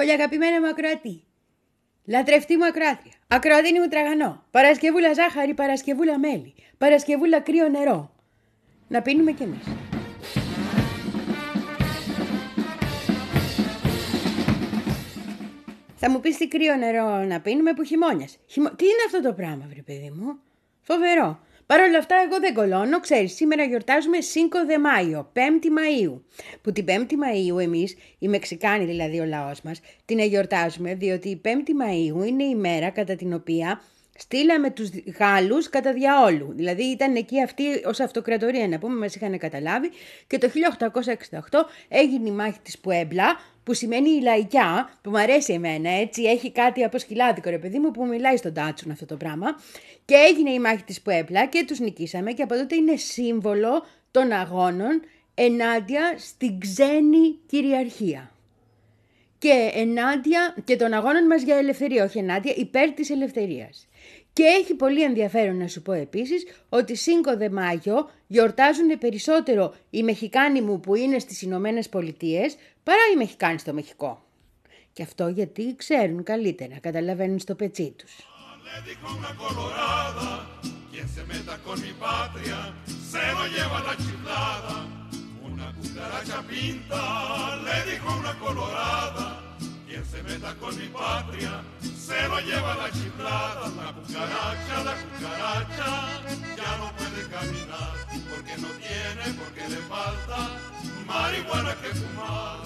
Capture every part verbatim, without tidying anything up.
Πολύ αγαπημένα μου ακροατή. Λατρευτή μου ακροάτρια. Ακροατίνη μου τραγανό. Παρασκευούλα ζάχαρη, Παρασκευούλα μέλι. Παρασκευούλα κρύο νερό. Να πίνουμε κι εμείς. Θα μου πεις τι κρύο νερό να πίνουμε που χειμώνιας. Χειμω... Τι είναι αυτό το πράγμα, βρε παιδί μου. Φοβερό. Παρ' όλα αυτά εγώ δεν κολώνω. Ξέρεις, σήμερα γιορτάζουμε Cinco de Mayo, πέμπτη Μαΐου. Που την πέμπτη Μαΐου εμείς, οι Μεξικάνοι δηλαδή ο λαός μας, την εγκιορτάζουμε διότι η πέμπτη Μαΐου είναι η μέρα κατά την οποία στείλαμε τους Γάλλους κατά διαόλου. Δηλαδή ήταν εκεί αυτοί ως αυτοκρατορία να πούμε, μας είχαν καταλάβει και το χίλια οκτακόσια εξήντα οκτώ έγινε η μάχη της Πουέμπλα, που σημαίνει η λαϊκιά, που μου αρέσει εμένα, έτσι έχει κάτι από σκυλάδικο ρε παιδί μου που μιλάει στον Τάτσουν αυτό το πράγμα. Και έγινε η μάχη της Πουέμπλα και τους νικήσαμε και από τότε είναι σύμβολο των αγώνων ενάντια στην ξένη κυριαρχία. Και ενάντια και των αγώνων μας για ελευθερία, όχι ενάντια, υπέρ της ελευθερίας. Και έχει πολύ ενδιαφέρον να σου πω επίσης ότι Cinco de Mayo γιορτάζουν περισσότερο οι Μεχικάνοι μου που είναι στις Ηνωμένες Πολιτείες παρά οι Μεχικάνοι στο Μεχικό. Και αυτό γιατί ξέρουν καλύτερα, καταλαβαίνουν στο πετσί τους. Quien se meta con mi patria, se lo lleva la chiflada. La cucaracha, la cucaracha, ya no puede caminar, porque no tiene, porque le falta marihuana que fumar.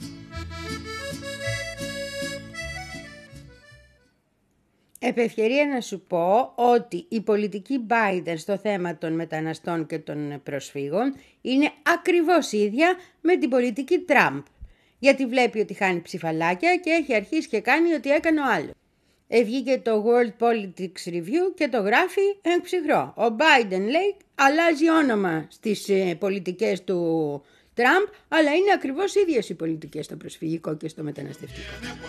Επ' ευκαιρία να σου πω ότι η πολιτική Biden στο θέμα των μεταναστών και των προσφύγων είναι ακριβώς ίδια με την πολιτική Trump. Γιατί βλέπει ότι χάνει ψηφαλάκια και έχει αρχίσει και κάνει ό,τι έκανε ο άλλος. Βγήκε το World Politics Review και το γράφει εν ψυχρό. Ο Biden λέει αλλάζει όνομα στις ε, πολιτικές του Τραμπ, αλλά είναι ακριβώς ίδιες οι πολιτικές στο προσφυγικό και στο μεταναστευτικό.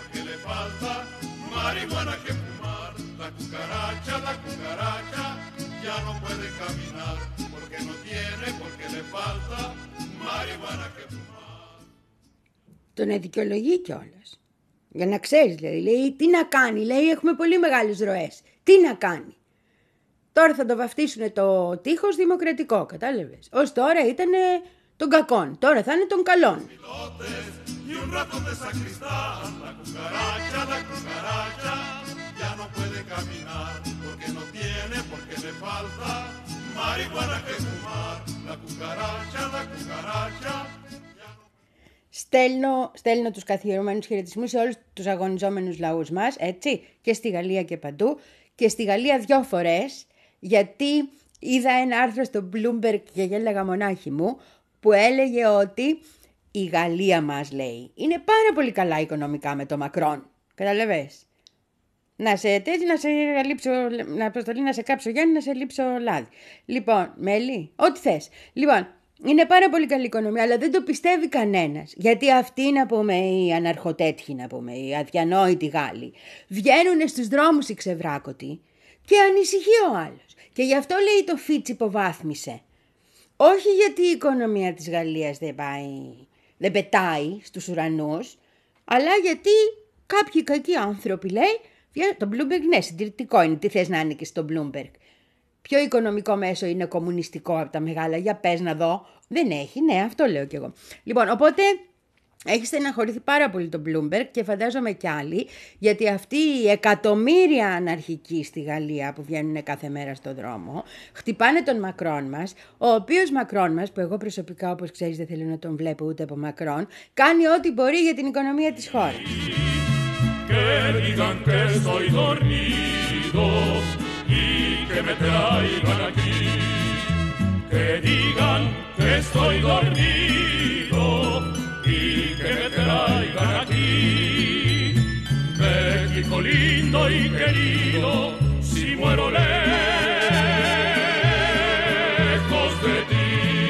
Τον δικαιολογεί κιόλας. Για να ξέρεις, δηλαδή, λέει, τι να κάνει, λέει, έχουμε πολύ μεγάλες ροές. Τι να κάνει. Τώρα θα το βαφτίσουν το τείχος δημοκρατικό, κατάλαβες. Ως τώρα ήταν των κακών, τώρα θα είναι των καλών. Στέλνω, στέλνω τους καθιερωμένους χαιρετισμούς σε όλους τους αγωνιζόμενους λαούς μας, έτσι, και στη Γαλλία και παντού. Και στη Γαλλία δυο φορές, γιατί είδα ένα άρθρο στο Bloomberg και γέλαγα μονάχη μου, που έλεγε ότι η Γαλλία μας, λέει, είναι πάρα πολύ καλά οικονομικά με το Μακρόν. Καταλαβες. Να σε τέτοι, να σε λείψω, να προστολεί, να σε κάψω Γιάννη, να σε λείψω λάδι. Λοιπόν, μέλι, ό,τι θες. Λοιπόν, είναι πάρα πολύ καλή οικονομία, αλλά δεν το πιστεύει κανένας. Γιατί αυτοί, να πούμε, οι αναρχοτέτχοι, να πούμε, οι αδιανόητοι Γάλλοι, βγαίνουν στους δρόμους οι ξεβράκωτοι και ανησυχεί ο άλλος. Και γι' αυτό, λέει, το Φίτς υποβάθμισε. Όχι γιατί η οικονομία της Γαλλίας δεν πάει, δεν πετάει στους ουρανούς, αλλά γιατί κάποιοι κακοί άνθρωποι, λέει, το Bloomberg, ναι, συντηρητικό είναι, τι θες να είναι και στο Bloomberg. Ποιο οικονομικό μέσο είναι κομμουνιστικό από τα μεγάλα, για πες να δω. Δεν έχει, ναι, αυτό λέω κι εγώ. Λοιπόν, οπότε έχει στεναχωρηθεί πάρα πολύ το Bloomberg και φαντάζομαι κι άλλοι, γιατί αυτοί οι εκατομμύρια αναρχικοί στη Γαλλία που βγαίνουν κάθε μέρα στον δρόμο, χτυπάνε τον Μακρόν μας, ο οποίος Μακρόν μας, που εγώ προσωπικά όπως ξέρεις δεν θέλω να τον βλέπω ούτε από Μακρόν, κάνει ό,τι μπορεί για την οικονομία της χώρας. Que me traigan aquí, que digan que estoy dormido y que me traigan aquí. México lindo y querido, si muero lejos de ti.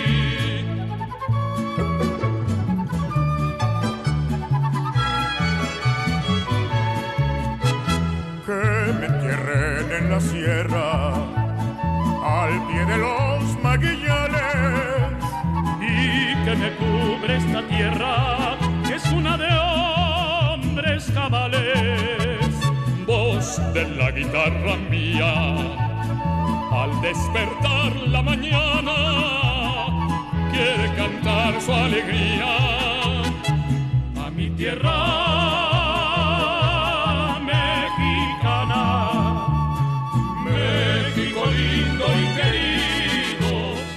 Que me entierren en la sierra al pie de los maguillanes y que me cubre esta tierra que es una de hombres cascabales, voz de la guitarra mía. Al despertar la mañana, quiere cantar su alegría a mi tierra mexicana, México lindo y querido.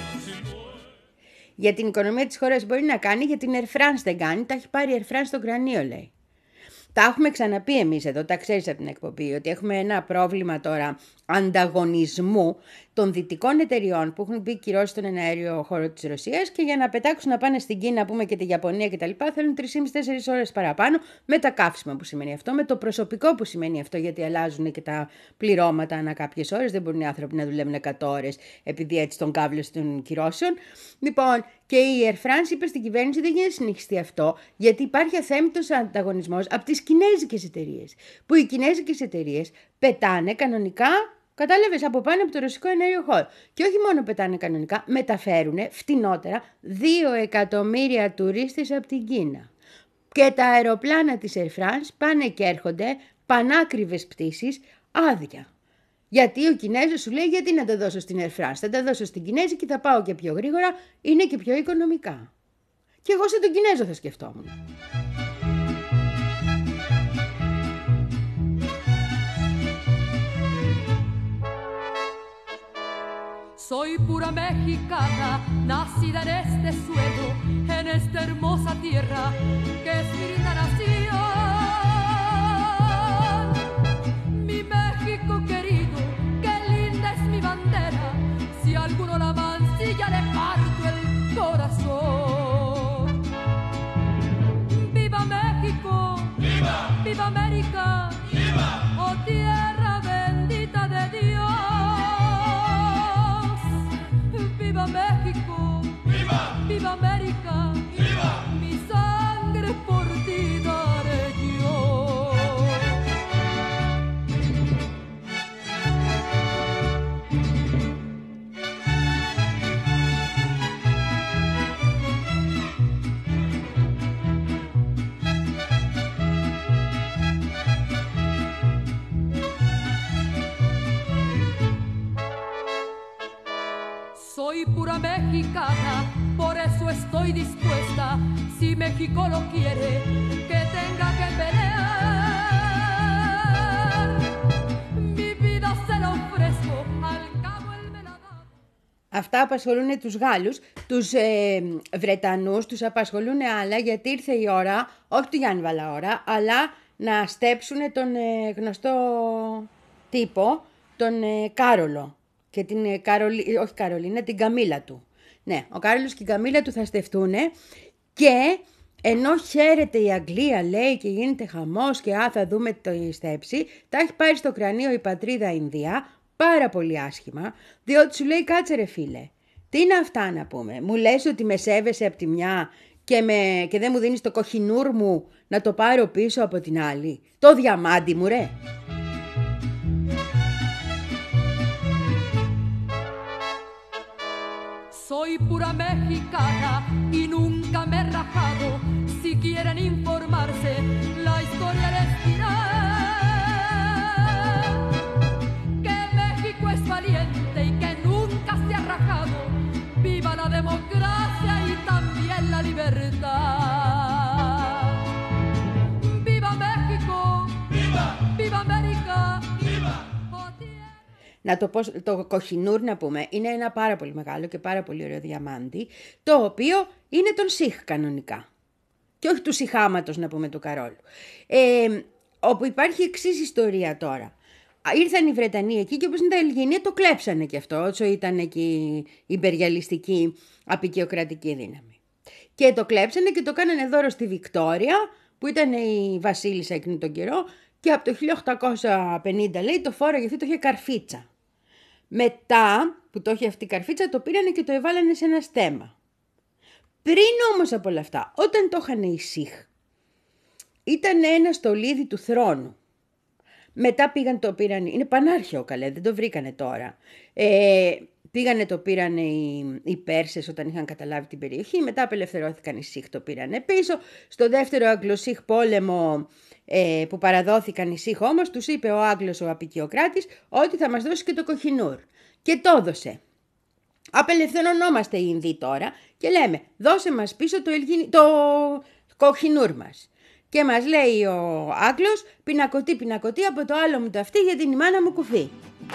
Για την οικονομία της χώρας μπορεί να κάνει, για την Air France δεν κάνει, τα έχει πάρει η Air France στο κρανίο, λέει. Τα έχουμε ξαναπεί εμείς εδώ, τα ξέρεις από την εκπομπή, ότι έχουμε ένα πρόβλημα τώρα ανταγωνισμού των δυτικών εταιριών που έχουν μπει κυρώσεις στον εναέριο χώρο της Ρωσίας και για να πετάξουν να πάνε στην Κίνα, πούμε, και τη Ιαπωνία κτλ. Θέλουν τρεις και μισή με τέσσερις ώρες παραπάνω, με τα καύσιμα που σημαίνει αυτό, με το προσωπικό που σημαίνει αυτό, γιατί αλλάζουν και τα πληρώματα ανά κάποιες ώρες. Δεν μπορούν οι άνθρωποι να δουλεύουν εκατό ώρες επειδή έτσι τον κάβλωσε των κυρώσεων. Λοιπόν, και η Air France είπε στην κυβέρνηση δεν γίνεται να συνεχιστεί αυτό, γιατί υπάρχει αθέμητος ανταγωνισμός από τις κινέζικες εταιρείες. Που οι κινέζικες εταιρείες πετάνε κανονικά, κατάλαβες, από πάνω από το ρωσικό εναέριο χώρο. Και όχι μόνο πετάνε κανονικά, μεταφέρουν φτηνότερα δύο εκατομμύρια τουρίστες από την Κίνα. Και τα αεροπλάνα της Air France πάνε και έρχονται πανάκριβες πτήσεις άδεια. Γιατί ο Κινέζος σου λέει γιατί να τα δώσω στην Air France, θα τα δώσω στην Κινέζικη, θα πάω και πιο γρήγορα, είναι και πιο οικονομικά. Και εγώ σαν τον Κινέζο θα σκεφτόμουν. Soy pura mexicana, nacida en este suelo, en esta hermosa tierra que es mi linda nación. Mi México querido, qué linda es mi bandera, si alguno la mancilla le parto el corazón. ¡Viva México! ¡Viva! ¡Viva América! ¡Viva! ¡Oh tierra bendita de Dios! ¡Viva México! ¡Viva! ¡Viva América! ¡Viva! Mi sangre por ti daré yo. Soy pura mexicana, por eso estoy dispuesta, si México lo quiere, que tenga que pelear. Mi vida se la ofrezco, al cabo él me la da. Αυτά απασχολούν τους Γάλλους, τους ε, Βρετανούς, τους απασχολούν άλλα, γιατί ήρθε η ώρα, όχι του Γιάννη Βαλαώρα, αλλά να στέψουν τον ε, γνωστό τύπο, τον ε, Κάρολο. Και την ε, Καρολι... όχι Καρολίνα, την Καμίλα του. Ναι, ο Κάρολος και η Καμίλα του θα στεφτούν και ενώ χαίρεται η Αγγλία, λέει, και γίνεται χαμός και α, θα δούμε το στέψη, τα έχει πάρει στο κρανίο η πατρίδα Ινδία, πάρα πολύ άσχημα, διότι σου λέει κάτσε ρε φίλε, τι είναι αυτά να πούμε, μου λες ότι με σέβεσαι από τη μια και, με... και δεν μου δίνεις το κοχινούρ μου να το πάρω πίσω από την άλλη, το διαμάντι μου ρε. Soy pura mexicana y nunca me he rajado. Si quieren informarse, la historia les dirá que México es valiente y que nunca se ha rajado. ¡Viva la democracia y también la libertad! ¡Viva México! ¡Viva! ¡Viva América! ¡Viva! Να το πω, το κοχινούρ να πούμε, είναι ένα πάρα πολύ μεγάλο και πάρα πολύ ωραίο διαμάντι, το οποίο είναι τον Σιχ κανονικά. Και όχι του Σιχάματος να πούμε του Καρόλου. Ε, όπου υπάρχει εξής ιστορία τώρα. Ήρθαν οι Βρετανοί εκεί και όπως είναι τα Ελγίνια το κλέψανε και αυτό, όσο ήταν εκεί η υπεριαλιστική απεικιοκρατική δύναμη. Και το κλέψανε και το κάνανε δώρο στη Βικτόρια, που ήταν η βασίλισσα εκείνη τον καιρό, και από το χίλια οκτακόσια πενήντα λέει το φόραγε αυτή, το είχε καρφίτσα. Μετά που το είχε αυτή η καρφίτσα το πήρανε και το εβάλανε σε ένα στέμα. Πριν όμως από όλα αυτά, όταν το είχαν οι Σιχ, ήταν ένα στολίδι του θρόνου. Μετά πήγαν το πήραν, είναι πανάρχαιο καλέ, δεν το βρήκανε τώρα. Ε, πήγανε το πήρανε οι, οι Πέρσες όταν είχαν καταλάβει την περιοχή, μετά απελευθερώθηκαν οι Σιχ, το πήρανε πίσω. Στο δεύτερο Αγγλοσίχ πόλεμο ε, που παραδόθηκαν οι Σιχ όμως, τους είπε ο Άγγλος ο απικιοκράτης ότι θα μας δώσει και το Κοχινούρ. Και το έδωσε. Απελευθερωνόμαστε οι Ινδοί τώρα και λέμε δώσε μας πίσω το, Ελγίνη, το Κοχινούρ μας. Και μας λέει ο Άγγλος πινακωτή πινακωτή από το άλλο μου το αυτή για την μάνα μου κουφή.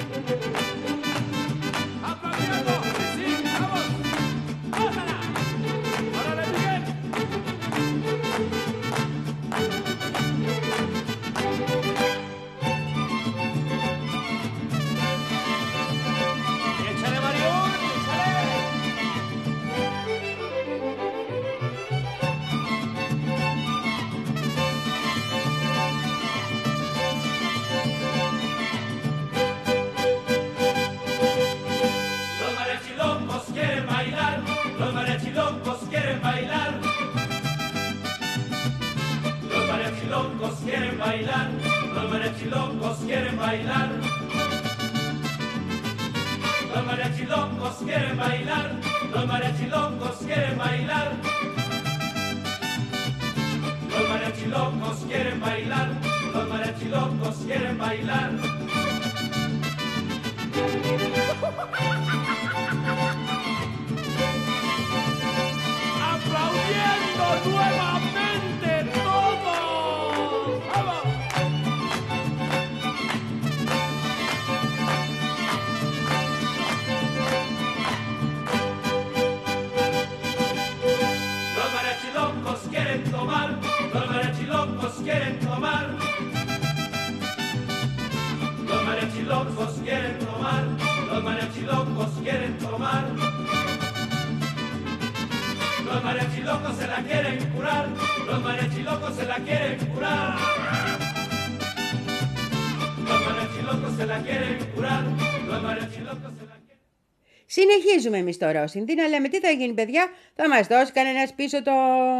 Συνεχίζουμε εμείς τώρα ως Ινδοί να λέμε τι θα γίνει παιδιά, θα μας δώσει κανένας πίσω το,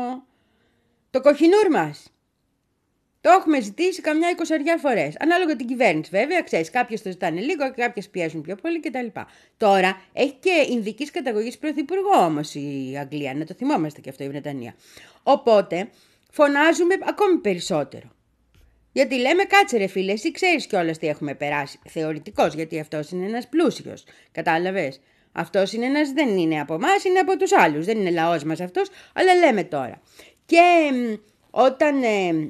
το Κοχινούρ μας. Το έχουμε ζητήσει καμιά εικοσαριά φορές. Ανάλογα την κυβέρνηση βέβαια, ξέρεις, κάποιες το ζητάνε λίγο και κάποιες πιέζουν πιο πολύ κτλ. Τώρα έχει και Ινδικής καταγωγής πρωθυπουργό όμως η Αγγλία, να το θυμόμαστε και αυτό η Βρετανία. Οπότε φωνάζουμε ακόμη περισσότερο. Γιατί λέμε κάτσε ρε φίλε, εσύ ξέρεις κιόλας τι έχουμε περάσει. Θεωρητικός, γιατί αυτός είναι ένας πλούσιος. Κατάλαβες. Αυτός είναι ένας, δεν είναι από εμάς, είναι από τους άλλους. Δεν είναι λαός μας αυτός, αλλά λέμε τώρα. Και ε, όταν ε,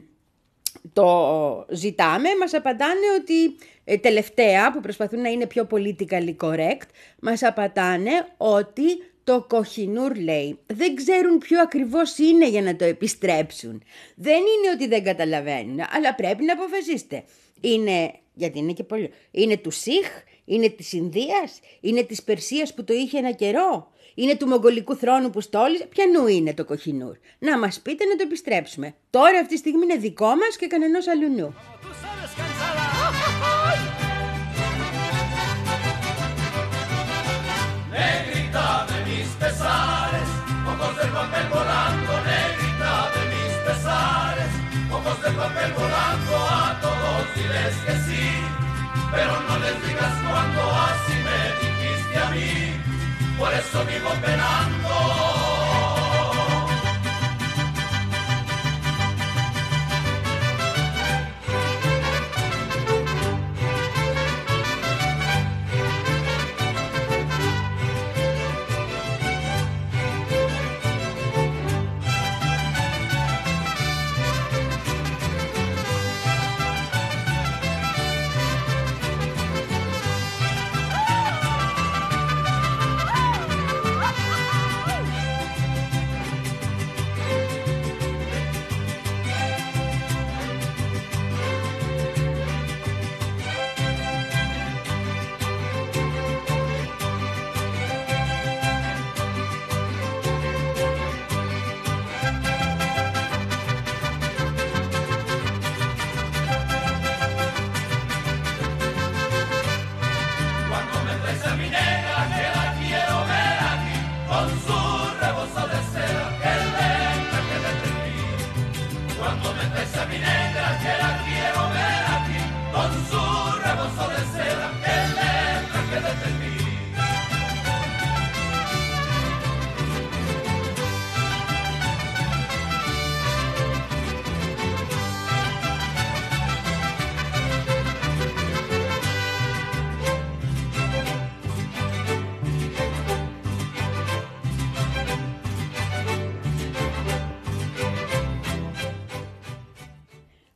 το ζητάμε, μας απαντάνε ότι ε, τελευταία, που προσπαθούν να είναι πιο politically correct, μας απαντάνε ότι το Κοχινούρ, λέει, δεν ξέρουν ποιο ακριβώς είναι για να το επιστρέψουν. Δεν είναι ότι δεν καταλαβαίνουν, αλλά πρέπει να αποφασίσετε. Είναι, γιατί είναι και πολύ, είναι του Σιχ, είναι της Ινδίας, είναι της Περσίας που το είχε ένα καιρό, είναι του Μογγολικού θρόνου που στόλιζε, ποιανού είναι το Κοχινούρ. Να μας πείτε να το επιστρέψουμε. Τώρα αυτή τη στιγμή είναι δικό μας και κανενός αλουνού. Pesares, ojos del papel volando, negrita de mis pesares, ojos del papel volando, a todos diles que sí, pero no les digas cuando así me dijiste a mí, por eso vivo penando.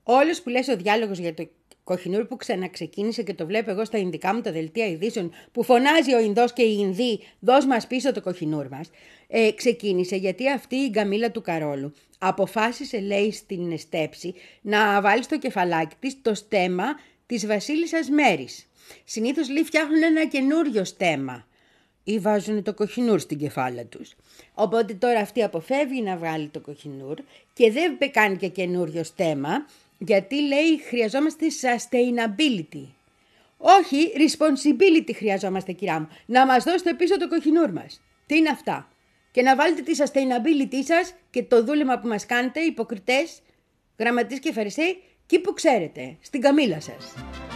Όλος που λες ο διάλογος για το Κοχινούρ που ξαναξεκίνησε και το βλέπω εγώ στα Ινδικά μου τα δελτία ειδήσεων που φωνάζει ο Ινδός και οι Ινδοί «Δώσ' μας πίσω το Κοχινούρ μας», ε, ξεκίνησε γιατί αυτή η γκαμίλα του Καρόλου αποφάσισε, λέει, στην στέψη να βάλει στο κεφαλάκι της το στέμμα της βασίλισσας Μέρης. Συνήθως, λέει, φτιάχνουν ένα καινούριο στέμμα ή βάζουν το Κοχινούρ στην κεφάλα τους. Οπότε τώρα αυτή αποφεύγει να βγάλει το Κοχινούρ και δεν κάνει και καινούριο στέμμα, γιατί, λέει, χρειαζόμαστε sustainability. Όχι, responsibility χρειαζόμαστε, κυρά μου. Να μας δώσετε πίσω το Κοχινούρ μας. Τι είναι αυτά? Και να βάλετε τη sustainability σας και το δούλεμα που μας κάνετε, υποκριτές, γραμματείς και φαρισαίοι, εκεί που ξέρετε, στην καμήλα σας.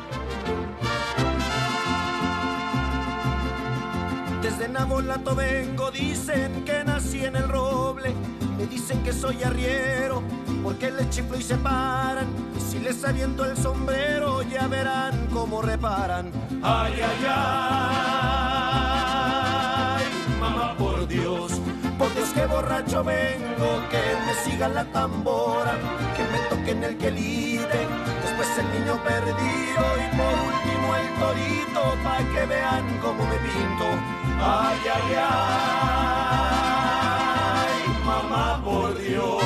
Desde Nabolato vengo, dicen que nací en el roble. Me dicen que soy arriero, porque les chiflo y se paran. Y si les aviento el sombrero, ya verán cómo reparan. Ay, ay, ay, mamá, por Dios, por Dios que borracho vengo, que me siga la tambora, que me toquen el quelite, después el niño perdido y por último el torito, pa' que vean cómo me pinto. Ay, ay, ay, mamá, por Dios.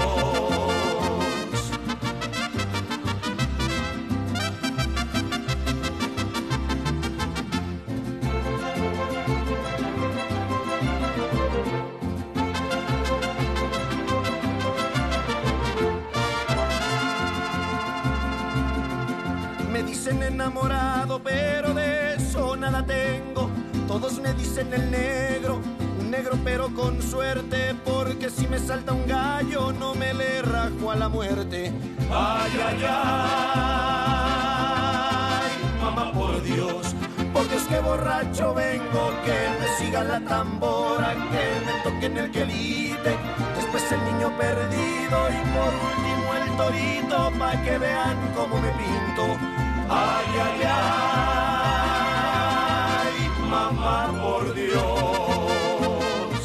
Me dicen enamorado, pero de eso nada tengo. Todos me dicen el negro, un negro pero con suerte, porque si me salta un gallo no me le rajo a la muerte. Ay, ay, ay, mamá, por Dios, por Dios que borracho vengo, que me siga la tambora, que me toquen el quelite, después el niño perdido y por último el torito, pa' que vean cómo me pinto. Ay, ay, ay, mamá, por Dios.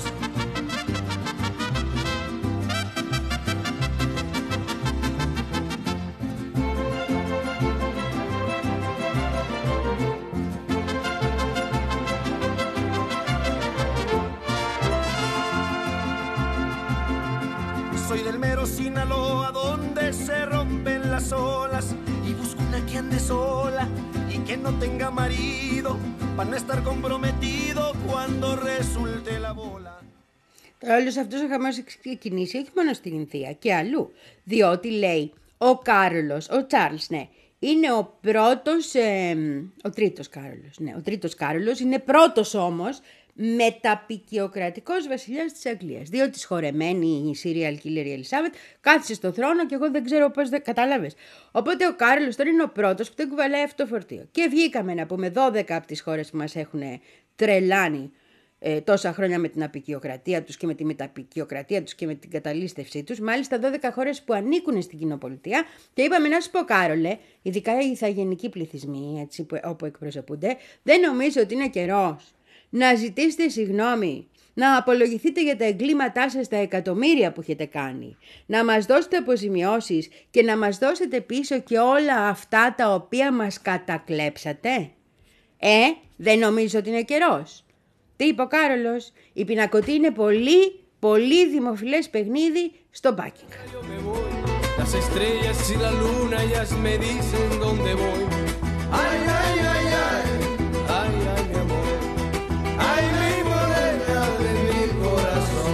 Soy del mero Sinaloa, donde se rompen las olas, y busco una que ande sola y que no tenga marido, para no estar comprometido cuando resulte la bola. Τώρα όλος αυτός ο χαμός έχει ξεκινήσει όχι μόνο στην Ινδία και αλλού, διότι, λέει, ο Κάρολος, ο Τσάρλς, ναι, είναι ο πρώτος, ε, ο τρίτος Κάρολος, ναι, ο τρίτος Κάρολος είναι πρώτος όμως μεταπικιοκρατικός βασιλιάς της Αγγλίας, διότι σχορεμένη η serial killer η Ελισάβετ κάθισε στο θρόνο και εγώ δεν ξέρω πώς δεν κατάλαβες. Οπότε ο Κάρολος τώρα είναι ο πρώτος που δεν κουβαλάει αυτό το φορτίο. Και βγήκαμε να πούμε δώδεκα από τις χώρες που μας έχουν τρελάνει ε, τόσα χρόνια με την απικιοκρατία τους και με τη μεταπικιοκρατία τους και με την καταλήστευσή τους. Μάλιστα δώδεκα χώρες που ανήκουν στην κοινοπολιτεία. Και είπαμε να σου πω, Κάρολε, ειδικά οι ηθαγενικοί πληθυσμοί, έτσι, που, όπου εκπροσωπούνται, δεν νομίζω ότι είναι καιρός να ζητήσετε συγγνώμη, να απολογηθείτε για τα εγκλήματά σας τα εκατομμύρια που έχετε κάνει, να μας δώσετε αποζημιώσεις και να μας δώσετε πίσω και όλα αυτά τα οποία μας κατακλέψατε. Ε, δεν νομίζω ότι είναι καιρός. Τι είπε ο Κάρολος? Η πινακωτή είναι πολύ, πολύ δημοφιλές παιχνίδι στο Buckingham. Las estrellas y la luna ellas me dicen dónde voy. Ay, ay, ay, ay, ay, ay, mi amor. Ay, mi morena de mi corazón.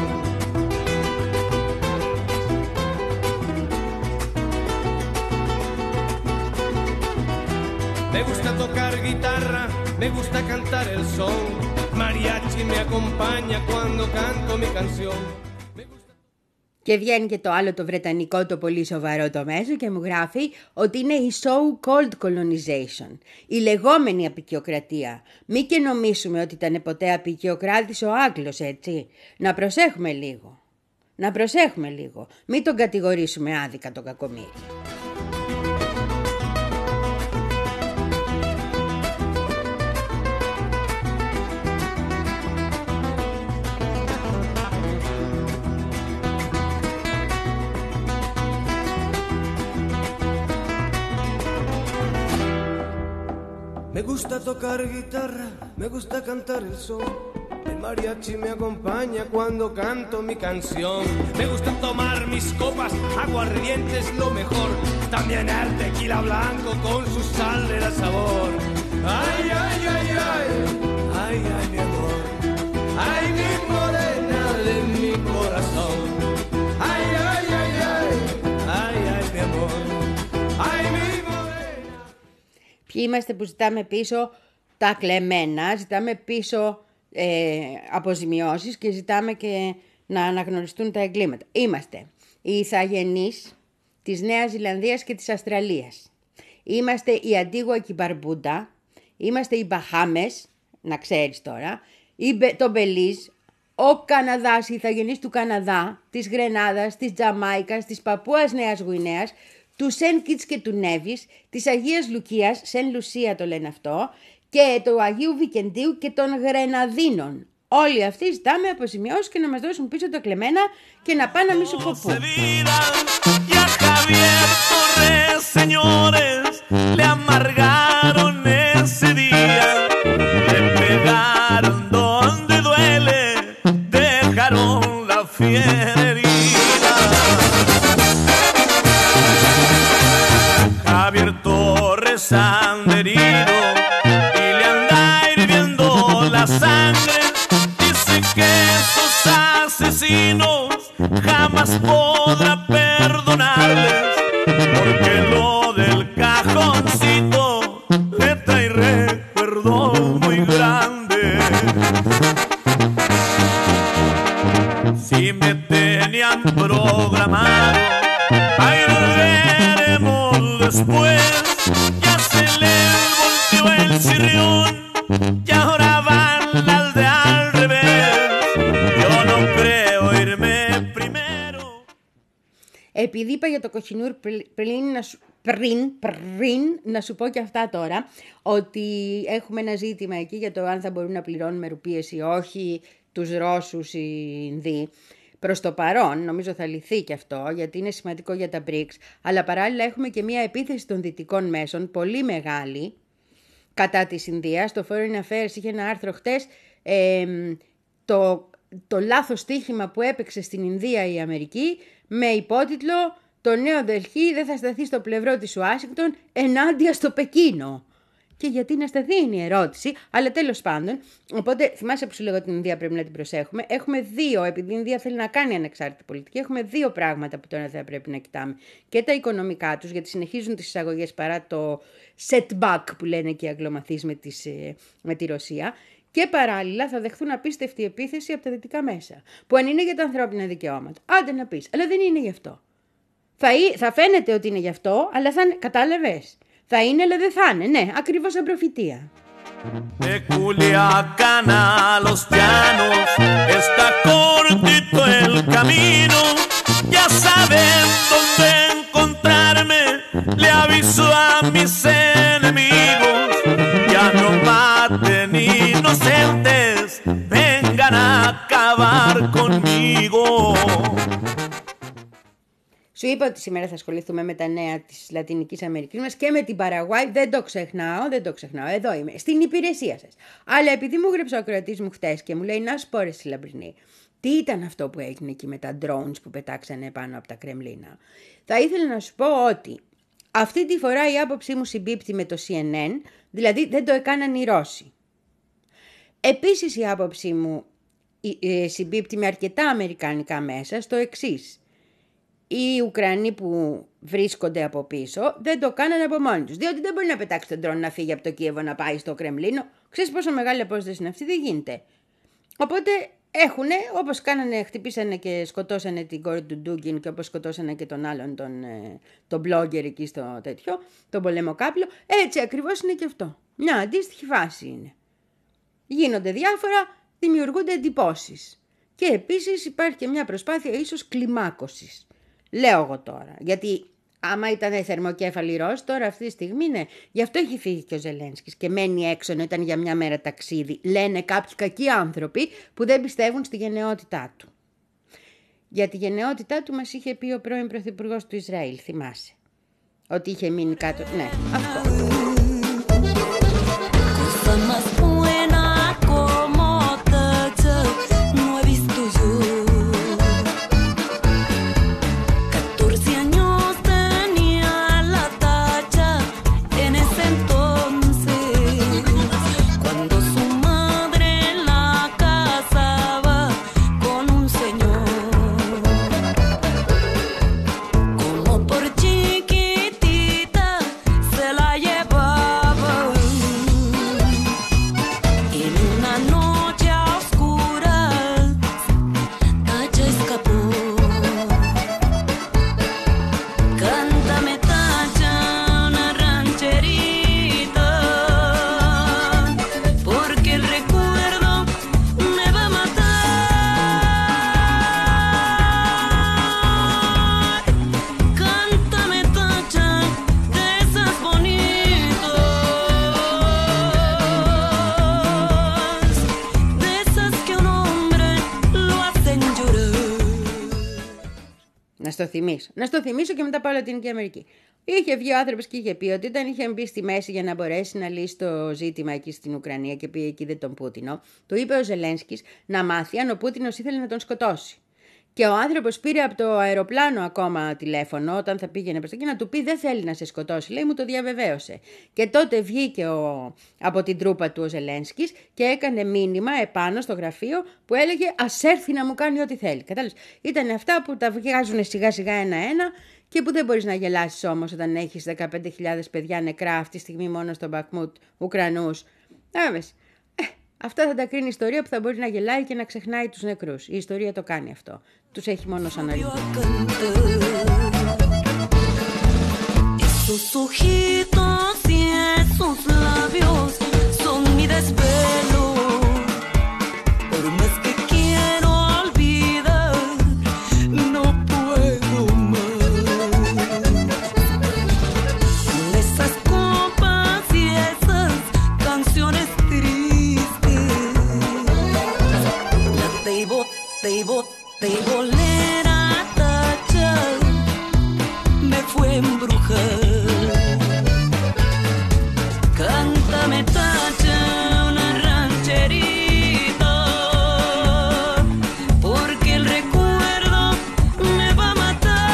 Me gusta tocar guitarra, me gusta cantar el son. Mariachi me acompaña cuando canto mi canción. Και βγαίνει και το άλλο το βρετανικό το πολύ σοβαρό το μέσο και μου γράφει ότι είναι η so-called colonization, η λεγόμενη απικιοκρατία. Μη και νομίσουμε ότι ήταν ποτέ απικιοκράτης ο Άγγλος, έτσι. Να προσέχουμε λίγο. Να προσέχουμε λίγο. Μην τον κατηγορήσουμε άδικα τον κακομοίρη. gusta tocar guitarra, me gusta cantar el son. El mariachi me acompaña cuando canto mi canción. Me gusta tomar mis copas, aguardiente es lo mejor. También el tequila blanco con su sal le da sabor. Ay, ay, ay, ay, ay, ay, mi amor. Ay, mi morena de mi corazón. Ay, ay, ay, ay, ay, ay, mi amor. Ay, mi morena. Ποιοι είμαστε που ζητάμε πίσω τα κλεμμένα, ζητάμε πίσω ε, αποζημιώσεις και ζητάμε και να αναγνωριστούν τα εγκλήματα. Είμαστε οι ηθαγενείς της Νέας Ζηλανδίας και της Αυστραλίας. Είμαστε η Αντίγουα και η Μπαρμπούντα. Είμαστε οι Μπαχάμες, να ξέρεις τώρα. Το Μπελίζ, ο Καναδάς, οι ηθαγενείς του Καναδά, της Γρενάδας, της Τζαμάικας, της Παππούας Νέας Γουινέας, του Σεν Κίτς και του Νέβης, της Αγίας Λουκίας, Σεν Λουσία το λένε αυτό, και του Αγίου Βικεντίου και των Γρεναδίνων. Όλοι αυτοί ζητάμε αποζημιώσεις και να μας δώσουν πίσω το κλεμμένα και να πάνε να μην σου πω πού. Javier Torres anda herido y le anda hirviendo la sangre. Dice que esos asesinos jamás podrá perdonarles, porque lo del cajoncito le trae recuerdo muy grande. Si me tenían programado, ahí nos veremos después. Ya se le volteó el sirrión y ahora van las de al revés. Yo no creo irme primero. Επειδή είπα για το κοχινούρ πριν να σου... Πριν, πριν να σου πω και αυτά τώρα, ότι έχουμε ένα ζήτημα εκεί για το αν θα μπορούν να πληρώνουν με ρουπίες ή όχι τους Ρώσους οι Ινδοί. Προς το παρόν, νομίζω θα λυθεί και αυτό, γιατί είναι σημαντικό για τα μπρικς, αλλά παράλληλα έχουμε και μια επίθεση των δυτικών μέσων, πολύ μεγάλη, κατά της Ινδίας. Το Foreign Affairs είχε ένα άρθρο χτες, ε, το, το λάθος στοίχημα που έπαιξε στην Ινδία η Αμερική, με υπότιτλο «Το Νέο Δελχή δεν θα σταθεί στο πλευρό της Ουάσιγκτον ενάντια στο Πεκίνο». Και γιατί να σταθεί είναι η ερώτηση, αλλά τέλος πάντων, οπότε θυμάσαι που σου λέγω ότι την Ινδία πρέπει να την προσέχουμε. Έχουμε δύο, επειδή η Ινδία θέλει να κάνει ανεξάρτητη πολιτική, έχουμε δύο πράγματα που τώρα θα πρέπει να κοιτάμε. Και τα οικονομικά τους, γιατί συνεχίζουν τις εισαγωγές παρά το setback που λένε και οι αγγλομαθείς με, τις, με τη Ρωσία. Και παράλληλα θα δεχθούν απίστευτη επίθεση από τα δυτικά μέσα. Που αν είναι για τα ανθρώπινα δικαιώματα, άντε να πεις, αλλά δεν είναι γι' αυτό. Θα, θα φαίνεται ότι είναι γι' αυτό, αλλά θα κατάλαβες. Θα είναι, αλλά δεν θα είναι. Ναι, ακριβώς σαν προφητεία. De Culiacán a los llanos está cortito el camino. Ya saben dónde encontrarme. Le aviso a mis enemigos. Ya no maten inocentes. Vengan a acabar conmigo. Σου είπα ότι σήμερα θα ασχοληθούμε με τα νέα της Λατινικής Αμερικής μας και με την Παραγουάη. Δεν το ξεχνάω, δεν το ξεχνάω. Εδώ είμαι, στην υπηρεσία σας. Αλλά επειδή μου γράψε ο ακροατής μου χτες και μου λέει να σου πω ρε Λαμπρινή, τι ήταν αυτό που έγινε εκεί με τα drones που πετάξανε πάνω από τα Κρεμλίνα. Θα ήθελα να σου πω ότι αυτή τη φορά η άποψή μου συμπίπτει με το σι εν εν, δηλαδή δεν το έκαναν οι Ρώσοι. Επίσης η άποψή μου συμπίπτει με αρκετά αμερικανικά μέσα στο εξής. Οι Ουκρανοί που βρίσκονται από πίσω δεν το κάνανε από μόνοι τους. Διότι δεν μπορεί να πετάξει τον ντρόν να φύγει από το Κίεβο να πάει στο Κρεμλίνο. Ξέρεις πόσο μεγάλη απόσταση είναι αυτή, δεν γίνεται. Οπότε έχουνε, όπως κάνανε, χτυπήσανε και σκοτώσανε την κόρη του Ντούγκιν και όπως σκοτώσανε και τον άλλον, τον, τον blogger εκεί στο τέτοιο, τον πολεμοκάπηλο. Έτσι ακριβώς είναι και αυτό. Μια αντίστοιχη φάση είναι. Γίνονται διάφορα, δημιουργούνται εντυπώσεις. Και επίσης υπάρχει και μια προσπάθεια ίσως κλιμάκωσης. Λέω εγώ τώρα, γιατί άμα ήταν θερμοκέφαλοι Ρώσοι, τώρα αυτή τη στιγμή είναι. Γι' αυτό έχει φύγει και ο Ζελένσκις και μένει έξω, ενώ ήταν για μια μέρα ταξίδι. Λένε κάποιοι κακοί άνθρωποι που δεν πιστεύουν στη γενναιότητά του. Για τη γενναιότητά του μας είχε πει ο πρώην πρωθυπουργός του Ισραήλ, θυμάσαι. Ότι είχε μείνει κάτω. Ναι, αυτό. más buena como Tacha no he visto yo. Catorce años tenía la Tacha en ese entonces, cuando su madre la casaba con un señor. Como por chiquitita se la llevaba, en una noche a oscuras Tacha escapó. Cántame, Tacha, una rancherita, porque el recuerdo me va a matar. Cántame, Tacha, de esas bonitas, de esas que un hombre lo hacen llorar. Να στο θυμίσω. Να στο θυμίσω και μετά πάω Λατινική Αμερική. Είχε βγει ο άνθρωπος και είχε πει ότι όταν είχε μπει στη μέση για να μπορέσει να λύσει το ζήτημα εκεί στην Ουκρανία και πήγε εκεί δεν τον Πούτινο, του είπε ο Ζελένσκις να μάθει αν ο Πούτινος ήθελε να τον σκοτώσει. Και ο άνθρωπος πήρε από το αεροπλάνο ακόμα τηλέφωνο όταν θα πήγαινε προς εκεί να του πει δεν θέλει να σε σκοτώσει. Λέει, μου το διαβεβαίωσε. Και τότε βγήκε ο, από την τρούπα του ο Ζελένσκις και έκανε μήνυμα επάνω στο γραφείο που έλεγε ας έρθει να μου κάνει ό,τι θέλει. Κατάλαβες. Ήταν αυτά που τα βγάζουν σιγά σιγά ένα-ένα και που δεν μπορείς να γελάσεις όμως όταν έχεις δεκαπέντε χιλιάδες παιδιά νεκρά αυτή τη στιγμή μόνο στο Μπακμούτ, Ουκρανούς. Άμες. Αυτά θα τα κρίνει η ιστορία που θα μπορεί να γελάει και να ξεχνάει τους νεκρούς. Η ιστορία το κάνει αυτό. Τους έχει μόνο σαν αναλυτή. Esos ojitos y esos labios son mi desvelo. Por más que quiero olvidar, no puedo más. De esas copas y esas canciones tristes, la teibo, teibo, teibolera Tacha me fue a embrujar. Cántame, Tacha, una rancherita, porque el recuerdo me va a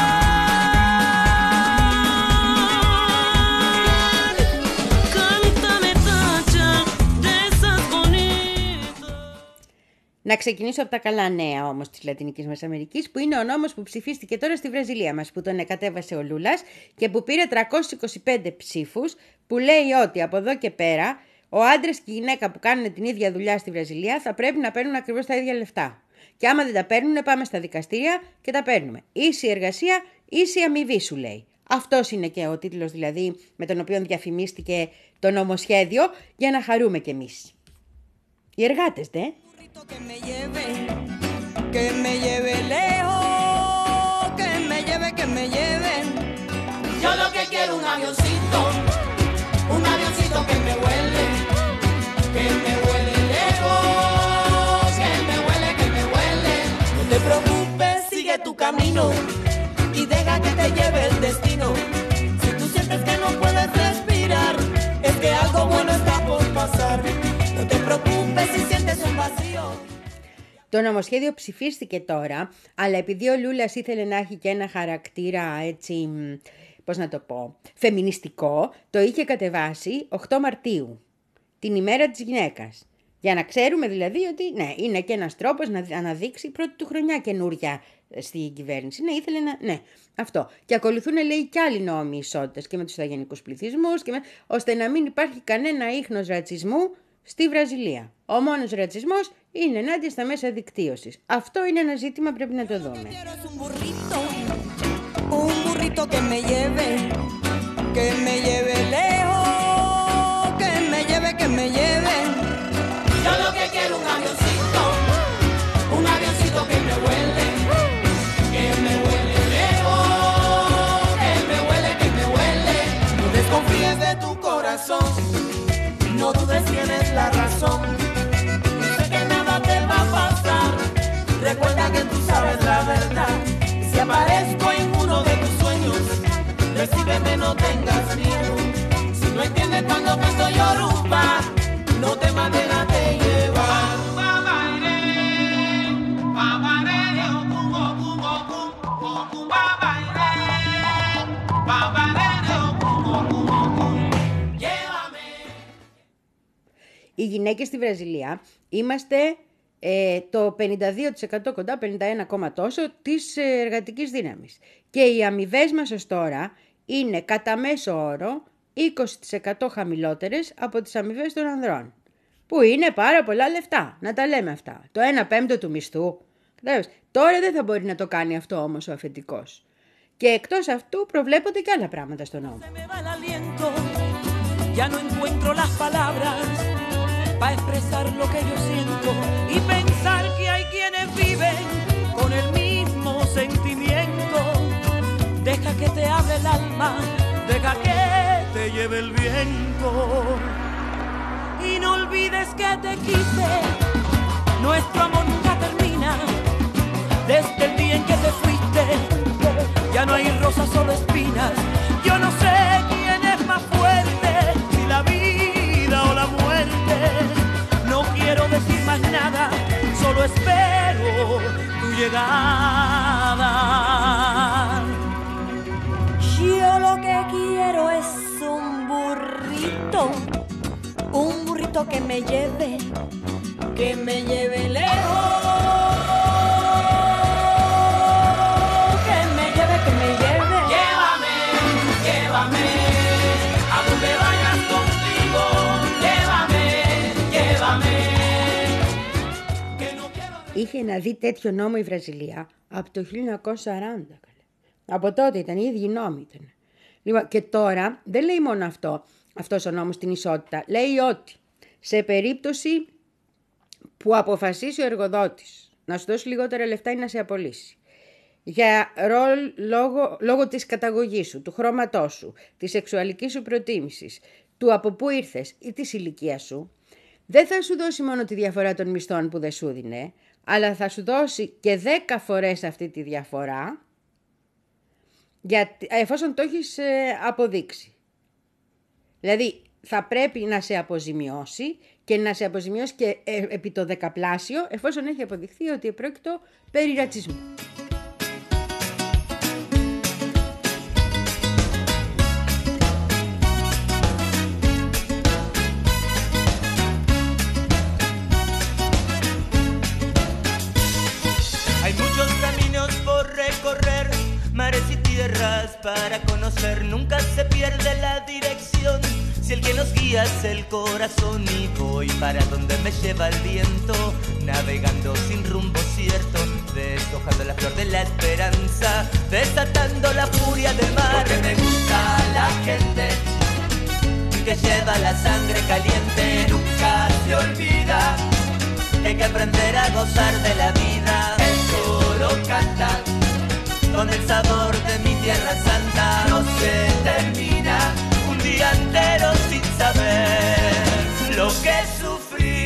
matar. Cántame, Tacha, de esas bonitas. Να ξεκινήσω από τα καλά νέα όμως της Λατινικής μας Αμερικής, που είναι ο νόμος που ψηφίστηκε τώρα στη Βραζιλία μας, που τον κατέβασε ο Λούλας και που πήρε τριακόσιους είκοσι πέντε ψήφους, που λέει ότι από εδώ και πέρα ο άντρας και η γυναίκα που κάνουν την ίδια δουλειά στη Βραζιλία θα πρέπει να παίρνουν ακριβώς τα ίδια λεφτά. Και άμα δεν τα παίρνουν, πάμε στα δικαστήρια και τα παίρνουμε. Ίση εργασία, ίση αμοιβή, σου λέει. Αυτός είναι και ο τίτλος δηλαδή με τον οποίο διαφημίστηκε το νομοσχέδιο, για να χαρούμε κι εμείς. Οι εργάτες, δε. Que me lleve, que me lleve lejos, que me lleve, que me lleve. Yo lo que quiero un avioncito, un avioncito que me huele, que me huele lejos, que me huele, que me huele. No te preocupes, sigue tu camino y deja que te lleve el destino. Si tú sientes que no puedes respirar, es que algo bueno está por pasar. No te preocupes si sientes un vacío. Το νομοσχέδιο ψηφίστηκε τώρα, αλλά επειδή ο Λούλας ήθελε να έχει και ένα χαρακτήρα έτσι, πώς να το πω, φεμινιστικό, το είχε κατεβάσει οκτώ Μαρτίου, την ημέρα της γυναίκας. Για να ξέρουμε δηλαδή ότι ναι, είναι και ένας τρόπος να αναδείξει πρώτη του χρονιά καινούρια στη κυβέρνηση. Ναι, ήθελε να... Ναι, αυτό. Και ακολουθούν, λέει, και άλλοι νόμοι ισότητας και με τους ηθαγενικούς πληθυσμούς, και με... ώστε να μην υπάρχει κανένα ίχνος ρατσισμού στη Βραζιλία. Ο μόνος ρατσισμός είναι ενάντια στα μέσα δικτύωσης. Αυτό είναι ένα ζήτημα, πρέπει να το δούμε. Yo lo que quiero un avioncito, un avioncito que me huele, que me huele lejos, que me huele, que me huele. No desconfíes de tu corazón, no dudes, tienes la razón. No sé que nada te va a pasar, Recuerda que tú sabes la verdad. Si aparezco en uno de tus sueños, recíbeme, no tengas miedo. si no entiendes cuando canto Yoruba, No οι γυναίκες στη Βραζιλία είμαστε ε, το πενήντα δύο τοις εκατό κοντά, πενήντα ένα κόμμα τόσο της εργατικής δύναμης. Και οι αμοιβές μας ως τώρα είναι κατά μέσο όρο είκοσι τοις εκατό χαμηλότερες από τις αμοιβές των ανδρών. Που είναι πάρα πολλά λεφτά, να τα λέμε αυτά. Το ένα πέμπτο του μισθού. Τώρα δεν θα μπορεί να το κάνει αυτό όμως ο αφεντικός. Και εκτός αυτού προβλέπονται και άλλα πράγματα στον νόμο. Ya no encuentro las palabras para expresar lo que yo siento y pensar que hay quienes viven con el mismo sentimiento. Deja que te hable el alma, deja que te lleve el viento. Y no olvides que te quise, nuestro amor nunca termina. Desde el día en que te fuiste, ya no hay rosas, solo espinas. Yo no sé quién es más fuerte, si la vida o la muerte. No quiero decir más nada, solo espero tu llegada. Yo lo que quiero es un burrito, un burrito que me lleve, que me lleve lejos. Είχε να δει τέτοιο νόμο η Βραζιλία από το χίλια εννιακόσια σαράντα. Από τότε ήταν, οι ίδιοι νόμοι ήταν. Λοιπόν, και τώρα δεν λέει μόνο αυτό, αυτός ο νόμος την ισότητα. Λέει ότι σε περίπτωση που αποφασίσει ο εργοδότης να σου δώσει λιγότερα λεφτά ή να σε απολύσει, για ρόλ, λόγω, λόγω της καταγωγής σου, του χρώματός σου, της σεξουαλικής σου προτίμησης, του από πού ήρθες ή της ηλικίας σου, δεν θα σου δώσει μόνο τη διαφορά των μισθών που δεν σου δίνε, αλλά θα σου δώσει και δέκα φορές αυτή τη διαφορά, για, εφόσον το έχεις ε, αποδείξει. Δηλαδή θα πρέπει να σε αποζημιώσει και να σε αποζημιώσει και ε, επί το δεκαπλάσιο, εφόσον έχει αποδειχθεί ότι επρόκειτο περί ρατσισμού. Mares y tierras para conocer, nunca se pierde la dirección. Si el que nos guía es el corazón y voy para donde me lleva el viento, navegando sin rumbo cierto, deshojando la flor de la esperanza, desatando la furia del mar. Porque me gusta la gente que lleva la sangre caliente, nunca se olvida que hay que aprender a gozar de la vida. El coro canta con el sabor de mi tierra santa, no se termina un día entero sin saber lo que sufrí.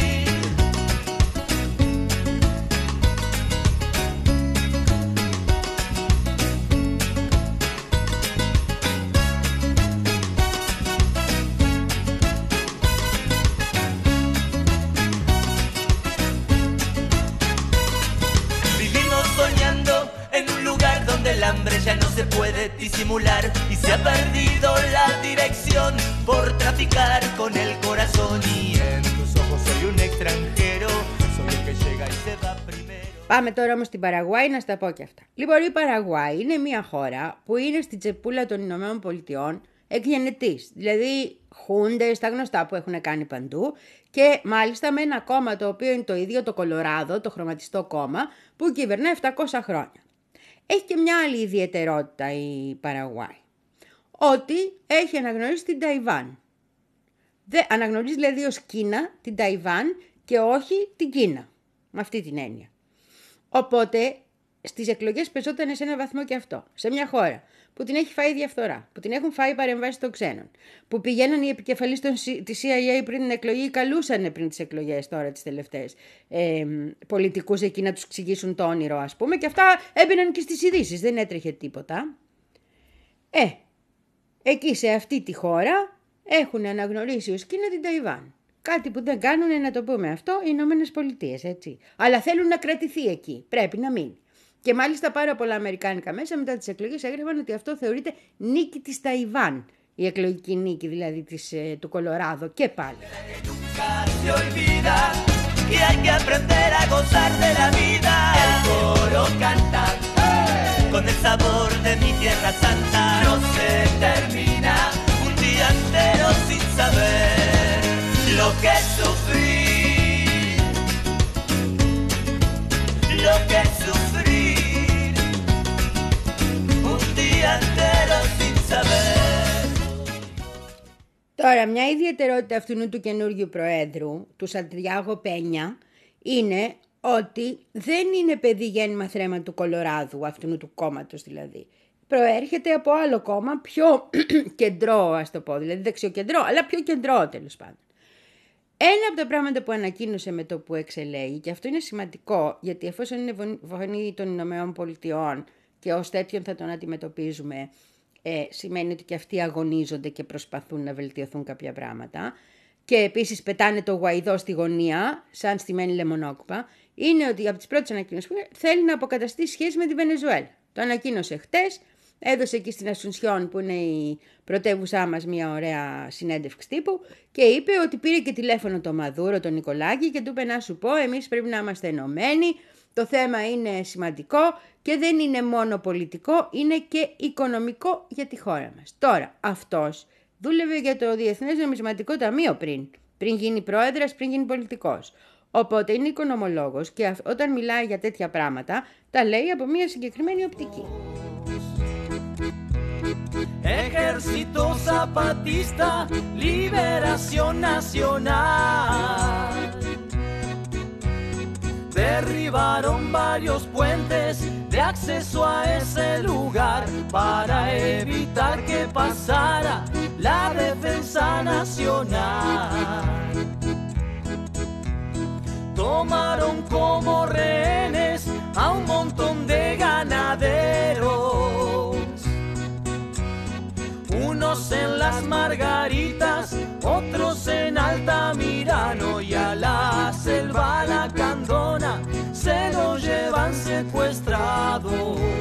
Vivimos soñando en un lugar donde el hambre ya no se puede disimular y se ha perdido la dirección por traficar con el corazón. Y en tus ojos soy un extranjero, soy el que llega y se va primero. Πάμε τώρα όμως στην Παραγουάη να στα πω και αυτά. Λοιπόν, η Παραγουάη είναι μια χώρα που είναι στη τσεπούλα των Ηνωμένων Πολιτειών εκγενετής. Δηλαδή χούντες, τα γνωστά που έχουν κάνει παντού, και μάλιστα με ένα κόμμα το οποίο είναι το ίδιο, το Κολοράδο, το χρωματιστό κόμμα, που κυβερνά επτακόσια χρόνια. Έχει και μια άλλη ιδιαιτερότητα η Παραγουάη, ότι έχει αναγνωρίσει την Ταϊβάν. Δεν αναγνωρίζει δηλαδή ως Κίνα την Ταϊβάν και όχι την Κίνα, με αυτή την έννοια. Οπότε στις εκλογές πεζόταν σε ένα βαθμό και αυτό. Σε μια χώρα που την έχει φάει διαφθορά, που την έχουν φάει παρεμβάσεις των ξένων, που πηγαίναν οι επικεφαλείς της σι άι έι πριν την εκλογή ή καλούσαν πριν τις εκλογές τώρα τις τελευταίες ε, πολιτικούς εκεί να τους εξηγήσουν το όνειρο, ας πούμε, και αυτά έμπαιναν και στις ειδήσεις, δεν έτρεχε τίποτα. Ε, εκεί σε αυτή τη χώρα έχουν αναγνωρίσει ως Κίνα την Ταϊβάν. Κάτι που δεν κάνουν, να το πούμε αυτό, οι Ηνωμένες Πολιτείες, έτσι. Αλλά θέλουν να κρατηθεί εκεί, πρέπει να μείνει. Και μάλιστα πάρα πολλά αμερικάνικα μέσα μετά τις εκλογές έγραφαν ότι αυτό θεωρείται νίκη της Ταϊβάν. Η εκλογική νίκη δηλαδή της, του Κολοράδο και πάλι. Se olvida que hay que aprender a gozar de la vida. El coro canta con el sabor de mi tierra santa. No se termina un día entero sin saber lo que es sufrir, lo que es sufrir un día entero sin saber. Τώρα, μια ιδιαιτερότητα αυτού του καινούργιου προέδρου, του Σαντριάγο Πένια, είναι ότι δεν είναι παιδί γέννημα θρέμα του Κολοράδου, αυτού του κόμματος δηλαδή. Προέρχεται από άλλο κόμμα, πιο κεντρό, ας το πω, δηλαδή δεξιοκεντρό, αλλά πιο κεντρό τέλος πάντων. Ένα από τα πράγματα που ανακοίνωσε με το που εξελέγει, και αυτό είναι σημαντικό, γιατί εφόσον είναι φωνή των Ηνωμένων Πολιτειών και ως τέτοιον θα τον αντιμετωπίζουμε, ε, σημαίνει ότι και αυτοί αγωνίζονται και προσπαθούν να βελτιωθούν κάποια πράγματα. Και επίσης πετάνε το Γουαϊδό στη γωνία, σαν στημένη λεμονόκουπα, είναι ότι από τις πρώτες ανακοίνωσεις που θέλει να αποκαταστήσει σχέση με τη Βενεζουέλα. Το ανακοίνωσε χτες, έδωσε εκεί στην Ασουνσιόν, που είναι η πρωτεύουσά μας, μια ωραία συνέντευξη τύπου, και είπε ότι πήρε και τηλέφωνο το Μαδούρο, τον Νικολάκη, και του είπε να σου πω, εμείς πρέπει να είμαστε ενωμένοι, το θέμα είναι σημαντικό και δεν είναι μόνο πολιτικό, είναι και οικονομικό για τη χώρα μας. Τώρα, αυτός δούλευε για το Διεθνές Νομισματικό Ταμείο πριν, πριν γίνει πρόεδρας, πριν γίνει πολιτικός. Οπότε είναι οικονομολόγος και όταν μιλάει για τέτοια πράγματα, τα λέει από μια συγκεκριμένη οπτική. Ejército Zapatista, Liberación Nacional. Derribaron varios puentes de acceso a ese lugar para evitar que pasara la defensa nacional. Tomaron como rehenes a un montón de ganaderos, unos en Las Margaritas, otros en Altamirano, y a la selva Lacandona se lo llevan secuestrado.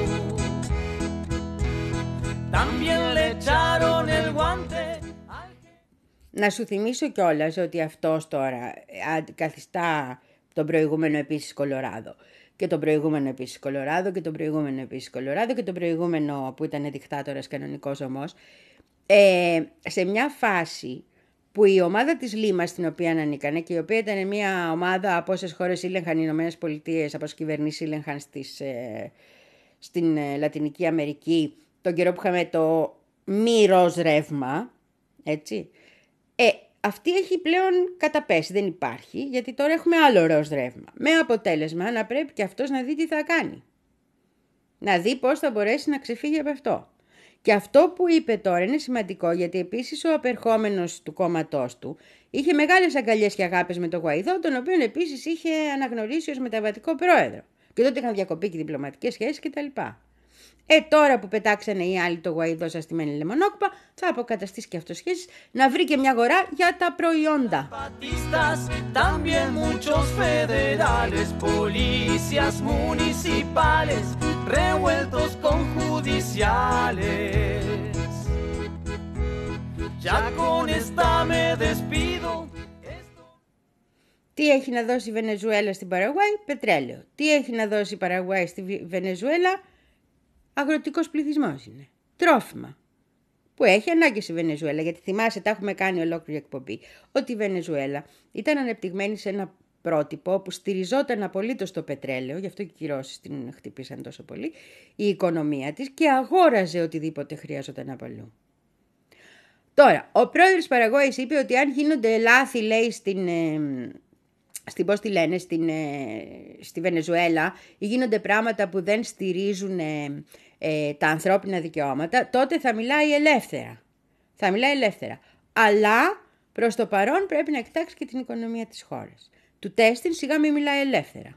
También le echaron el guante. Να σου θυμίσω κιόλας ότι αυτός τώρα καθιστά τον προηγούμενο επίσης Κολοράδο. Και τον προηγούμενο επίσης Κολοράδο και τον προηγούμενο επίσης Κολοράδο και τον προηγούμενο που ήταν δικτάτορας κανονικός όμως. Ε, σε μια φάση που η ομάδα της Λίμας, στην οποία ανήκανε, και η οποία ήταν μια ομάδα από όσες χώρες ήλεγχαν οι Ηνωμένες Πολιτείες, από όσες κυβερνήσεις ήλεγχαν στις, ε, στην ε, Λατινική Αμερική, τον καιρό που είχαμε το μη ροζ ρεύμα, έτσι. Ε, αυτή έχει πλέον καταπέσει, δεν υπάρχει, γιατί τώρα έχουμε άλλο ροζ ρεύμα. Με αποτέλεσμα να πρέπει και αυτός να δει τι θα κάνει. Να δει πώς θα μπορέσει να ξεφύγει από αυτό. Και αυτό που είπε τώρα είναι σημαντικό, γιατί επίσης ο απερχόμενος του κόμματός του είχε μεγάλες αγκαλιές και αγάπες με τον Γουαϊδό, τον οποίο επίσης είχε αναγνωρίσει ως μεταβατικό πρόεδρο. Και τότε είχαν διακοπεί και διπλωματικές σχέσεις κτλ. Ε, τώρα που πετάξανε οι άλλοι το Γουαϊδό σαν στημένη λεμονόκουπα, θα αποκαταστήσει και αυτό σχέσεις, να βρει και μια αγορά για τα προϊόντα. Τι έχει να δώσει η Βενεζουέλα στην Παραγουάη? Πετρέλαιο. Τι έχει να δώσει η Παραγουάη στη Βενεζουέλα? Αγροτικός πληθυσμός είναι. Τρόφιμα. Που έχει ανάγκη η Βενεζουέλα, γιατί θυμάσαι, τα έχουμε κάνει ολόκληρη εκπομπή, ότι η Βενεζουέλα ήταν ανεπτυγμένη σε ένα πρότυπο που στηριζόταν απολύτως στο πετρέλαιο, γι' αυτό και οι κυρώσεις την χτυπήσαν τόσο πολύ, η οικονομία της, και αγόραζε οτιδήποτε χρειαζόταν από αλλού. Τώρα, ο πρόεδρος Παραγουάης είπε ότι αν γίνονται λάθη, λέει, στην... Ε, στην πώς τη λένε, στην, ε, στη Βενεζουέλα, ή γίνονται πράγματα που δεν στηρίζουν ε, ε, τα ανθρώπινα δικαιώματα, τότε θα μιλάει ελεύθερα. Θα μιλάει ελεύθερα. Αλλά προς το παρόν πρέπει να κοιτάξει και την οικονομία της χώρας. Του τέστην σιγά μην μιλάει ελεύθερα.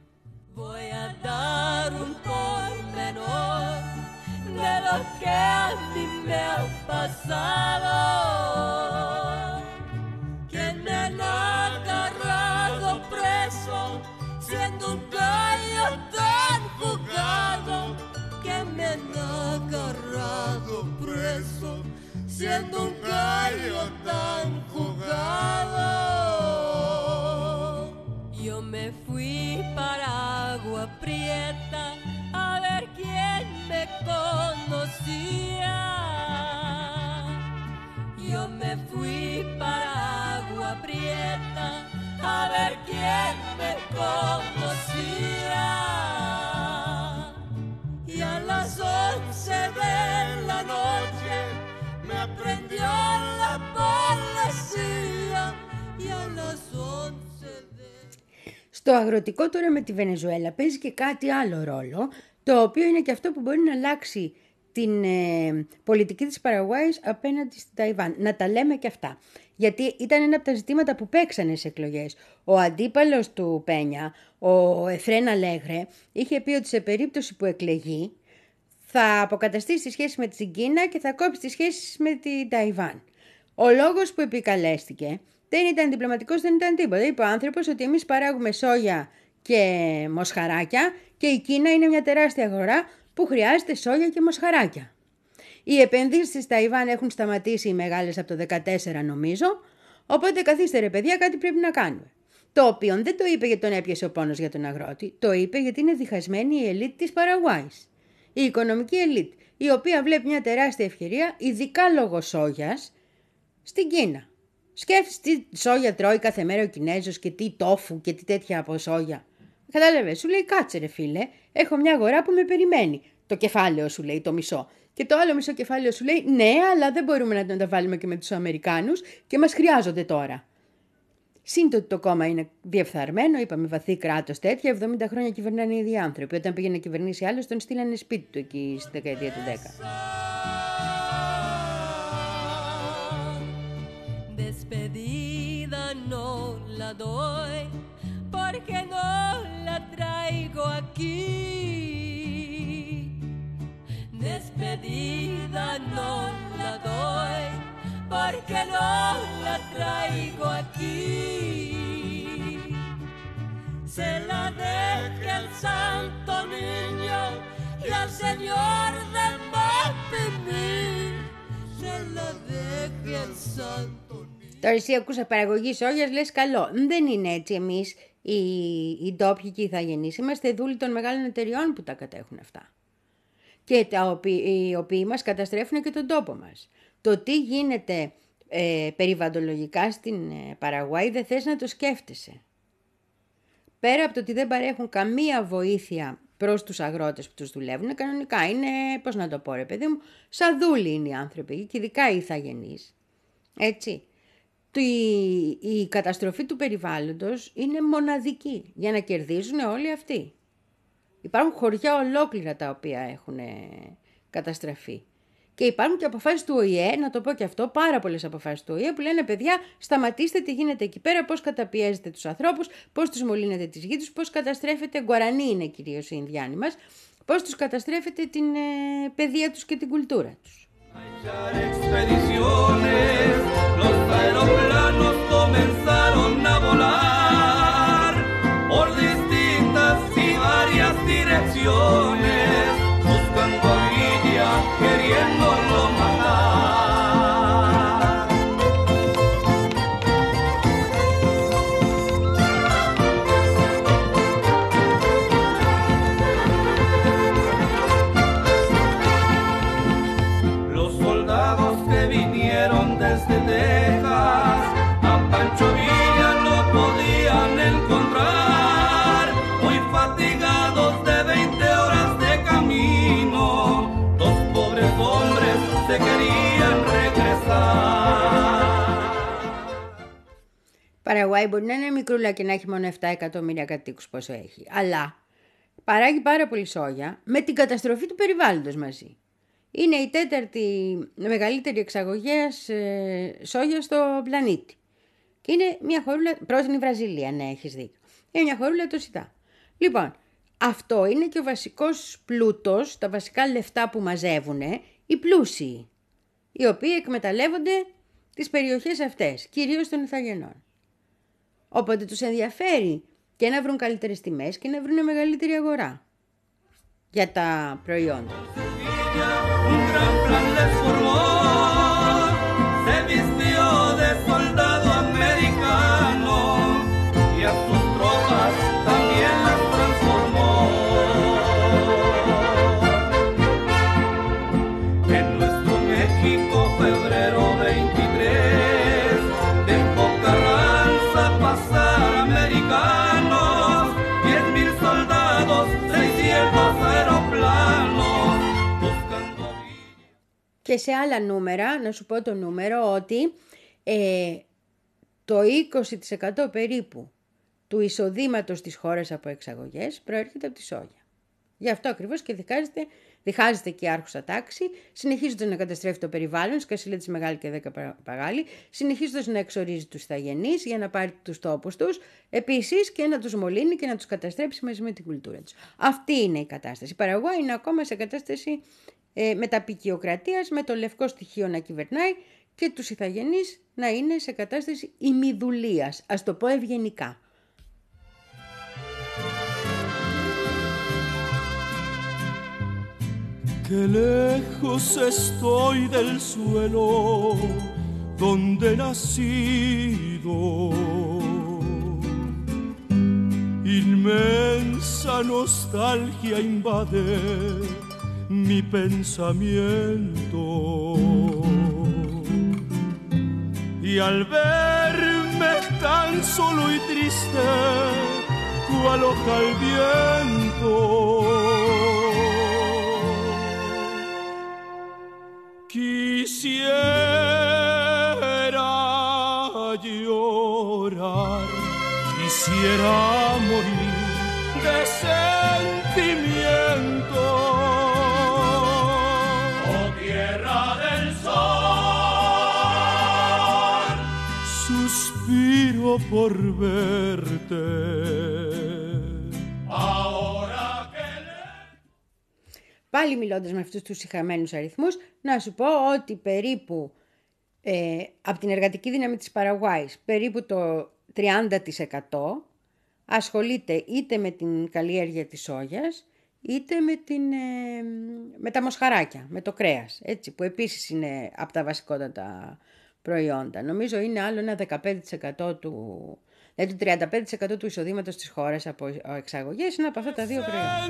Siendo un gallo tan jugado que me han agarrado preso, siendo un gallo tan jugado. fui para Agua Prieta a ver quién me conocía. Yo me fui para Agua Prieta a ver quién me conocía. Y a las once de la noche me aprendió la policía. Y a las once de... Στο αγροτικό τώρα με τη Βενεζουέλα παίζει και κάτι άλλο ρόλο, το οποίο είναι και αυτό που μπορεί να αλλάξει την ε, πολιτική της Παραγουάης απέναντι στην Ταϊβάν. Να τα λέμε και αυτά. Γιατί ήταν ένα από τα ζητήματα που παίξανε σε εκλογές. Ο αντίπαλος του Πένια, ο Εφρέν Αλέγρε, είχε πει ότι σε περίπτωση που εκλεγεί θα αποκαταστήσει τη σχέση με την Κίνα και θα κόψει τις σχέσεις με την Ταϊβάν. Ο λόγος που επικαλέστηκε δεν ήταν διπλωματικός, δεν ήταν τίποτα. Είπε ο άνθρωπος ότι εμείς παράγουμε σόγια και μοσχαράκια και η Κίνα είναι μια τεράστια αγορά που χρειάζεται σόγια και μοσχαράκια. Οι επενδύσεις στη Ταϊβάν έχουν σταματήσει οι μεγάλες από το δεκατέσσερα νομίζω, οπότε καθίστε ρε παιδιά, κάτι πρέπει να κάνουμε. Το οποίο δεν το είπε γιατί τον έπιασε ο πόνος για τον αγρότη, το είπε γιατί είναι διχασμένη η ελίτ της Παραγουάης. Η οικονομική ελίτ, η οποία βλέπει μια τεράστια ευκαιρία, ειδικά λόγω σόγιας, στην Κίνα. Σκέφτεσαι τι σόγια τρώει κάθε μέρα ο Κινέζος και τι τόφου και τι τέτοια από σόγια. Κατάλαβε, σου λέει κάτσε ρε φίλε, έχω μια αγορά που με περιμένει. Το κεφάλαιο σου λέει, το μισό. Και το άλλο μισό κεφάλαιο σου λέει ναι, αλλά δεν μπορούμε να τα βάλουμε και με τους Αμερικάνους και μας χρειάζονται τώρα. Σύντοτε ότι το κόμμα είναι διεφθαρμένο, είπαμε βαθύ κράτος τέτοια, εβδομήντα χρόνια κυβερνάνε οι ίδιοι άνθρωποι. Όταν πήγαινε να κυβερνήσει άλλος, τον στείλανε σπίτι του εκεί στη δεκαετία του δέκα. Despedida no la doy porque no la traigo aquí. Despedida no la doy porque no la traigo aquí. Se la deje al santo niño y al señor de Mapimí. Se la deje al santo. Τώρα εσύ ακούσα παραγωγή σόγιας, λες καλό. Δεν είναι έτσι εμείς οι, οι ντόπιοι και οι ηθαγενείς. Είμαστε δούλοι των μεγάλων εταιριών που τα κατέχουν αυτά. Και τα οποίοι, οι οποίοι μας καταστρέφουν και τον τόπο μας. Το τι γίνεται ε, περιβαλλοντολογικά στην ε, Παραγουάη δεν θες να το σκέφτεσαι. Πέρα από το ότι δεν παρέχουν καμία βοήθεια προς τους αγρότες που τους δουλεύουν, κανονικά είναι, πώς να το πω ρε παιδί μου, σαν δούλοι είναι οι άνθρωποι και ειδικά οι ηθαγενείς. Έτσι. Η, η καταστροφή του περιβάλλοντος είναι μοναδική για να κερδίζουν όλοι αυτοί. Υπάρχουν χωριά ολόκληρα τα οποία έχουν καταστραφεί. Και υπάρχουν και αποφάσεις του Ο Η Ε, να το πω και αυτό, πάρα πολλές αποφάσεις του Ο Η Ε που λένε παιδιά σταματήστε τι γίνεται εκεί πέρα, πώς καταπιέζετε τους ανθρώπους, πώς τους μολύνετε τις γη τους, πώς καταστρέφετε, γκουαρανί είναι κυρίως οι Ινδιάνοι μας, πώς τους καταστρέφετε την ε, παιδεία τους και την κουλτούρα τους. Expediciones, los aeroplanos comenzaron a volar por distintas y varias direcciones, buscando a Villa, queriéndolo matar. Desde Texas a Pancho Villa no podían encontrar, muy fatigados de veinte horas de camino, dos pobres hombres se querían regresar. Παραγουάη μπορεί να είναι μικρούλα και να έχει μόνο επτά εκατομμύρια κατοίκους πόσο έχει, αλλά παράγει πάρα πολύ σόγια με την καταστροφή του περιβάλλοντος μαζί. Είναι η τέταρτη μεγαλύτερη εξαγωγέας ε, σόγια στο πλανήτη. Και είναι μια χωρούλα, πρώτη είναι η Βραζιλία, ναι έχεις δίκιο. Είναι μια χωρούλα το σιτά. Λοιπόν, αυτό είναι και ο βασικός πλούτος, τα βασικά λεφτά που μαζεύουν οι πλούσιοι, οι οποίοι εκμεταλλεύονται τις περιοχές αυτές, κυρίως των ηθαγενών. Οπότε τους ενδιαφέρει και να βρουν καλύτερες τιμές και να βρουν μεγαλύτερη αγορά για τα προϊόντα. Un gran plan les formó, se vistió de soldado americano y a sus tropas también Και σε άλλα νούμερα, να σου πω το νούμερο, ότι ε, το είκοσι τοις εκατό περίπου του εισοδήματος της χώρας από εξαγωγές προέρχεται από τη σόγια. Γι' αυτό ακριβώς και διχάζεται, διχάζεται και η άρχουσα τάξη, συνεχίζοντας να καταστρέφει το περιβάλλον, σκασίλα της μεγάλη και δέκα παγάλη, συνεχίζοντας να εξορίζει τους ηθαγενείς για να πάρει τους τόπους τους, επίσης και να τους μολύνει και να τους καταστρέψει μαζί με την κουλτούρα τους. Αυτή είναι η κατάσταση. Η Παραγουάη είναι ακόμα σε κατάσταση ε, μεταπικιοκρατίας, με το λευκό στοιχείο να κυβερνάει και τους ηθαγενείς να είναι σε κατάσταση ημιδουλίας, ας το πω ευγενικά. Que lejos estoy del suelo donde he nacido. Inmensa nostalgia invade mi pensamiento. Y al verme tan solo y triste, cual hoja al viento, quisiera llorar, quisiera morir de sentimiento. Oh tierra del sol, suspiro por verte. Πάλι μιλώντας με αυτούς τους συγχαμένους αριθμούς, να σου πω ότι περίπου ε, από την εργατική δύναμη της Παραγουάης, περίπου το τριάντα τοις εκατό ασχολείται είτε με την καλλιέργεια της σόγιας, είτε με, την, ε, με τα μοσχαράκια, με το κρέας, έτσι, που επίσης είναι από τα βασικότατα προϊόντα. Νομίζω είναι άλλο ένα δεκαπέντε τοις εκατό του... Δηλαδή το τριάντα πέντε τοις εκατό του εισοδήματος της χώρας από εξαγωγές είναι από αυτά τα δύο προϊόντα.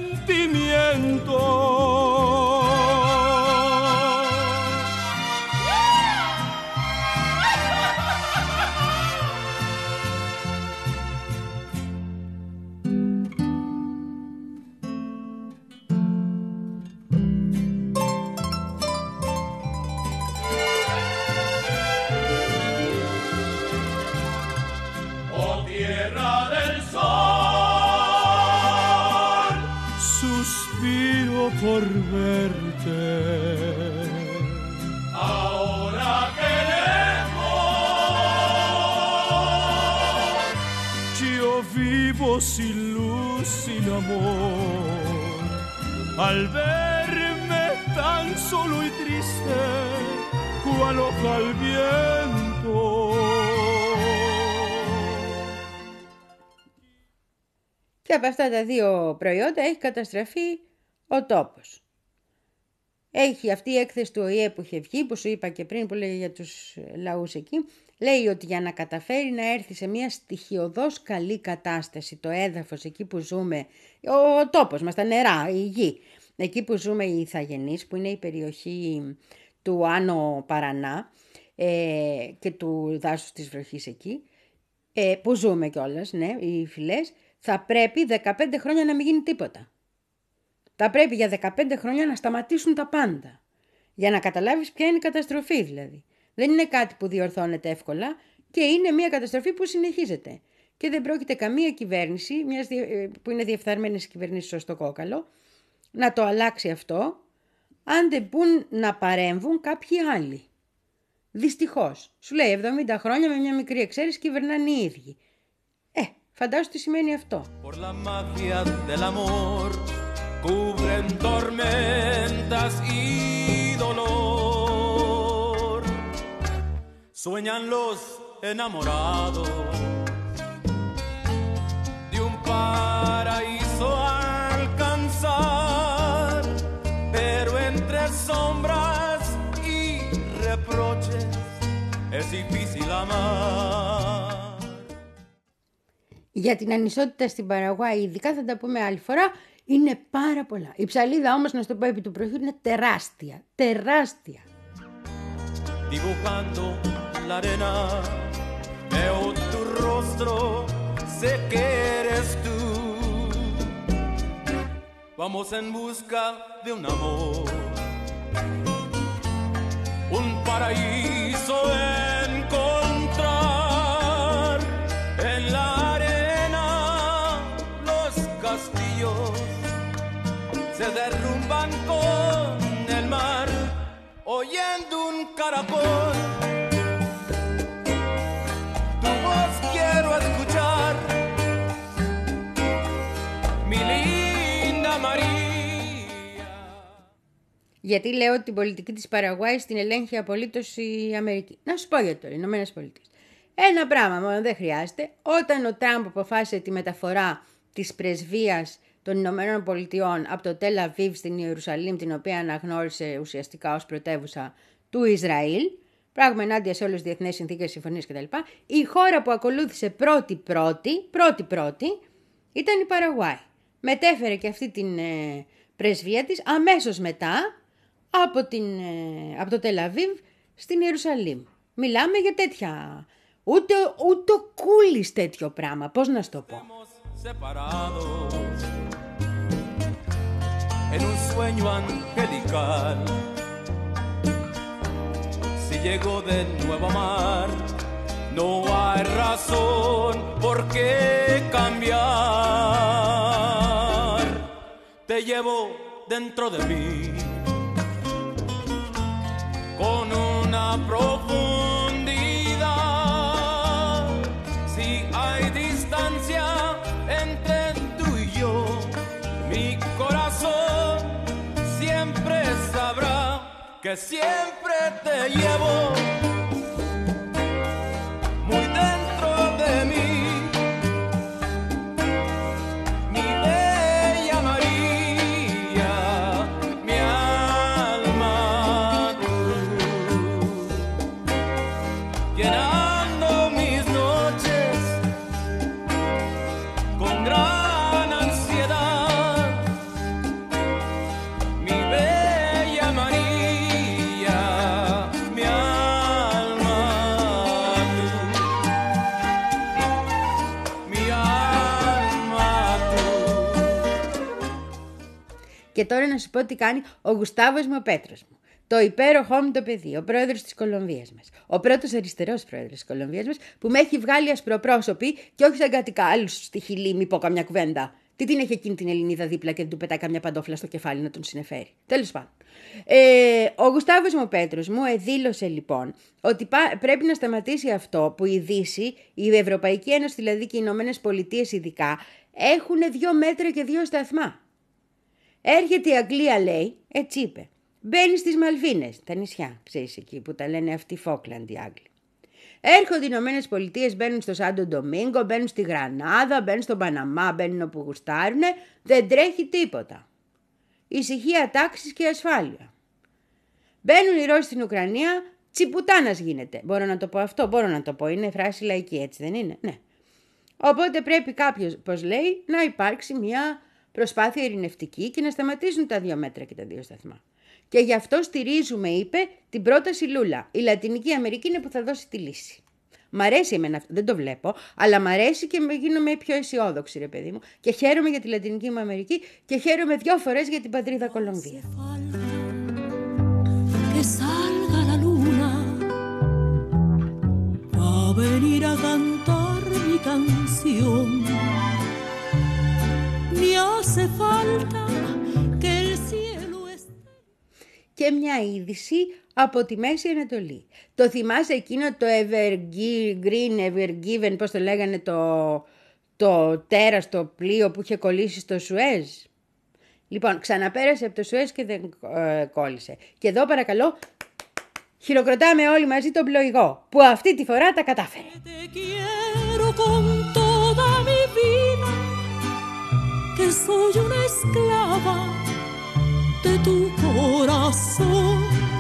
Por verte, ahora que lejos yo vivo sin luz, sin amor, al verme tan solo y triste, cual hoja al viento. Και από αυτά τα δύο προϊόντα έχει καταστραφεί ο τόπος. Έχει αυτή η έκθεση του Ο Η Ε που είχε βγει, που σου είπα και πριν, που λέει για τους λαούς εκεί, λέει ότι για να καταφέρει να έρθει σε μια στοιχειωδώς καλή κατάσταση το έδαφος εκεί που ζούμε, ο τόπος μας, τα νερά, η γη, εκεί που ζούμε οι ηθαγενείς, που είναι η περιοχή του Άνω Παρανά ε, και του δάσους της βροχής εκεί, ε, που ζούμε κιόλας, ναι, οι φυλές, θα πρέπει δεκαπέντε χρόνια να μην γίνει τίποτα. Θα πρέπει για δεκαπέντε χρόνια να σταματήσουν τα πάντα. Για να καταλάβεις ποια είναι η καταστροφή δηλαδή. Δεν είναι κάτι που διορθώνεται εύκολα και είναι μια καταστροφή που συνεχίζεται. Και δεν πρόκειται καμία κυβέρνηση, μιας που είναι διεφθαρμένες κυβερνήσεις στο κόκαλο, να το αλλάξει αυτό, αν δεν μπουν να παρέμβουν κάποιοι άλλοι. Δυστυχώς. Σου λέει εβδομήντα χρόνια με μια μικρή εξαίρεση κυβερνάνε οι ίδιοι. Ε, φαντάσου τι σημαίνει αυτό. Por la magia del amor cubren tormentas y dolor. Sueñan los enamorados de un paraíso alcanzar, pero entre sombras y reproches es difícil amar. Για την ανισότητα στην Παραγουάη, ειδικά θα τα πούμε άλλη φορά, είναι πάρα πολλά. Η ψαλίδα όμως, να στο πω επί του προχείου, είναι τεράστια, τεράστια. Dibujando la arena, veo tu rostro, sé que eres tú. Vamos en busca de un amor un paraíso encontrar. En la arena los castillos se derrumban con el mar, oyendo un caracol. Tu voz quiero escuchar, mi linda María. Γιατί λέω ότι την πολιτική της Παραγουάη την ελέγχει απολύτως η Αμερική. Να σου πω για το, οι Ηνωμένες Πολιτείες. Ένα πράγμα μόνο δεν χρειάζεται. Όταν ο Τραμπ αποφάσισε τη μεταφορά της πρεσβείας των Ηνωμένων Πολιτειών από το Τελ Αβίβ στην Ιερουσαλήμ, την οποία αναγνώρισε ουσιαστικά ως πρωτεύουσα του Ισραήλ, πράγμα ενάντια σε όλες τις διεθνείς συνθήκες, συμφωνίες κτλ. Η χώρα που ακολούθησε πρώτη-πρώτη, πρώτη-πρώτη, ήταν η Παραγουάη. Μετέφερε και αυτή την ε, πρεσβεία της αμέσως μετά από, την, ε, από το Τελ Αβίβ στην Ιερουσαλήμ. Μιλάμε για τέτοια, ούτε, ούτε ο Κούλης τέτοιο πράγμα, πώς να σου το πω. En un sueño angelical, si llego de nuevo a amar, no hay razón por qué cambiar. Te llevo dentro de mí con una profundidad. Si hay distancia entre tú y yo, mi corazón siempre sabrá que siempre te llevo muy dentro de mí, mi bella María, mi alma tú, llenando mis noches con gran ansiedad, mi bella María, mi alma tú, mi alma tú. Και τώρα να σου πω τι κάνει ο Γουστάβος μου ο Πέτρος μου. Το υπέροχό μου το παιδί, ο πρόεδρος της Κολομβίας μας. Ο πρώτος αριστερός πρόεδρος της Κολομβίας μας, που με έχει βγάλει ασπροπρόσωπη και όχι σαν κάτι άλλους στη Χιλή, μη πω καμιά κουβέντα. Τι την έχει εκείνη την Ελληνίδα δίπλα και δεν του πετάει καμιά παντόφλα στο κεφάλι να τον συνεφέρει. Τέλος πάντων. Ε, ο Γουστάβος μου ο Πέτρος μου δήλωσε λοιπόν ότι πά, πρέπει να σταματήσει αυτό που η Δύση, η Ευρωπαϊκή Ένωση δηλαδή και οι Ηνωμένες Πολιτείες ειδικά, έχουν δύο μέτρα και δύο σταθμά. Έρχεται η Αγγλία, λέει, έτσι είπε. Μπαίνει στις Μαλβίνες, τα νησιά, ξέρεις εκεί που τα λένε αυτοί Φόκλαντ οι Άγγλοι. Έρχονται οι Ηνωμένες Πολιτείες, μπαίνουν στο Σάντο Ντομίνγκο, μπαίνουν στη Γρανάδα, μπαίνουν στον Παναμά, μπαίνουν όπου γουστάρουνε, δεν τρέχει τίποτα. Ησυχία, τάξης και ασφάλεια. Μπαίνουν οι Ρώσοι στην Ουκρανία, τσιπουτάνας γίνεται. Μπορώ να το πω αυτό, μπορώ να το πω, είναι φράση λαϊκή, έτσι δεν είναι, ναι. Οπότε πρέπει κάποιος, πως λέει, να υπάρξει μια προσπάθεια ειρηνευτική και να σταματήσουν τα δύο μέτρα και τα δύο σταθμά. Και γι' αυτό στηρίζουμε, είπε, την πρόταση Λούλα. Η Λατινική Αμερική είναι που θα δώσει τη λύση. Μ' αρέσει εμένα αυτό, δεν το βλέπω, αλλά μ' αρέσει και με γίνομαι πιο αισιόδοξη, ρε παιδί μου. Και χαίρομαι για τη Λατινική μου Αμερική και χαίρομαι δυο φορές για την πατρίδα Κολομβία. Και μια είδηση από τη Μέση Ανατολή. Το θυμάσαι εκείνο το Evergreen, Evergiven, πώς το λέγανε, το, το τέρας, το πλοίο που είχε κολλήσει στο Σουέζ. Λοιπόν, ξαναπέρασε από το Σουέζ και δεν ε, κόλλησε. Και εδώ παρακαλώ, χειροκροτάμε όλοι μαζί τον πλοηγό, που αυτή τη φορά τα κατάφερε. De tu corazón,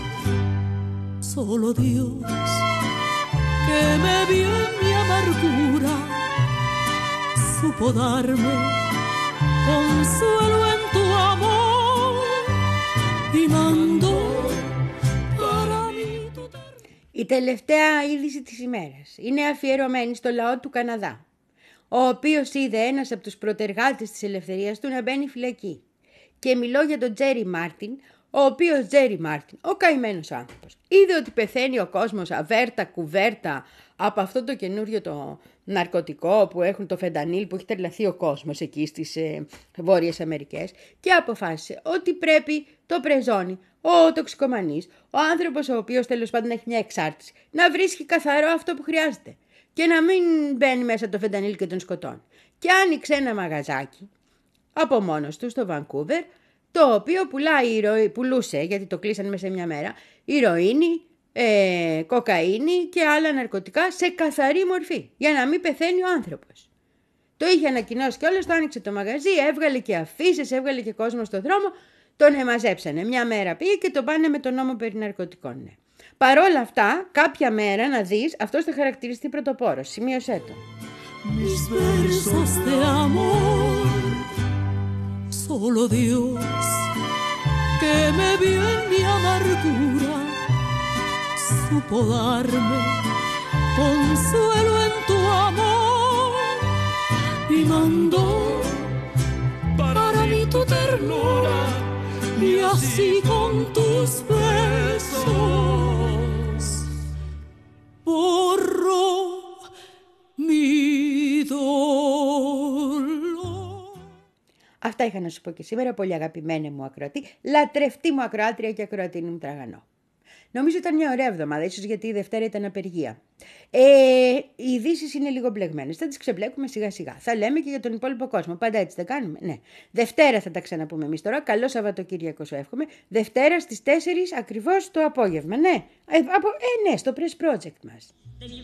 solo Dios que me vio en mi amargura supo darme consuelo en tu amor y mandó para mí tu ternura. Η τελευταία είδηση της ημέρας είναι αφιερωμένη στο λαό του Καναδά, ο οποίος είδε ένας από τους προτεργάτες της ελευθερίας του να μπαίνει φυλακή. Και μιλώ για τον Τζέρι Μάρτιν, ο οποίος Τζέρι Μάρτιν, ο καημένος άνθρωπος, είδε ότι πεθαίνει ο κόσμος αβέρτα κουβέρτα από αυτό το καινούριο το ναρκωτικό που έχουν το φεντανίλ που έχει τρελαθεί ο κόσμος εκεί στις ε, Βόρειες Αμερικές και αποφάσισε ότι πρέπει το πρεζόνι, ο τοξικομανής, ο άνθρωπος ο οποίος τέλος πάντων έχει μια εξάρτηση, να βρίσκει καθαρό αυτό που χρειάζεται και να μην μπαίνει μέσα το φεντανίλ και τον σκοτώνει. Και άνοιξε ένα μαγαζάκι από μόνος του στο Βανκούβερ, το οποίο πουλάει, πουλούσε, γιατί το κλείσαν μέσα σε μια μέρα, ηρωίνη, ε, κοκαίνη και άλλα ναρκωτικά σε καθαρή μορφή, για να μην πεθαίνει ο άνθρωπος. Το είχε ανακοινώσει κιόλας, το άνοιξε το μαγαζί, έβγαλε και αφήσεις, έβγαλε και κόσμο στο δρόμο, τον εμαζέψανε. Μια μέρα πήγε και τον πάνε με τον νόμο περί ναρκωτικών. Ναι. Παρόλα αυτά, κάποια μέρα να δεις, αυτός θα χαρακτηριστεί πρωτοπόρος. Σημείωσέ το. Mis versos de amor, solo Dios que me vio en mi amargura supo darme consuelo en tu amor y mandó para mí tu ternura y así con tus besos borró mi dolor. Αυτά είχα να σου πω και σήμερα, πολύ αγαπημένη μου ακροατή, λατρευτή μου ακροάτρια και ακροατίνη μου τραγανό. Νομίζω ήταν μια ωραία εβδομάδα, ίσως γιατί η Δευτέρα ήταν απεργία. Ε, οι ειδήσεις είναι λίγο μπλεγμένες, θα τις ξεμπλέκουμε σιγά σιγά. Θα λέμε και για τον υπόλοιπο κόσμο, πάντα έτσι δεν κάνουμε. Ναι. Δευτέρα θα τα ξαναπούμε εμείς τώρα, καλό Σαββατοκύριακο σου εύχομαι. Δευτέρα στις τέσσερις ακριβώς το απόγευμα, ναι. Ε, από, ε, ναι, στο Press Project μας.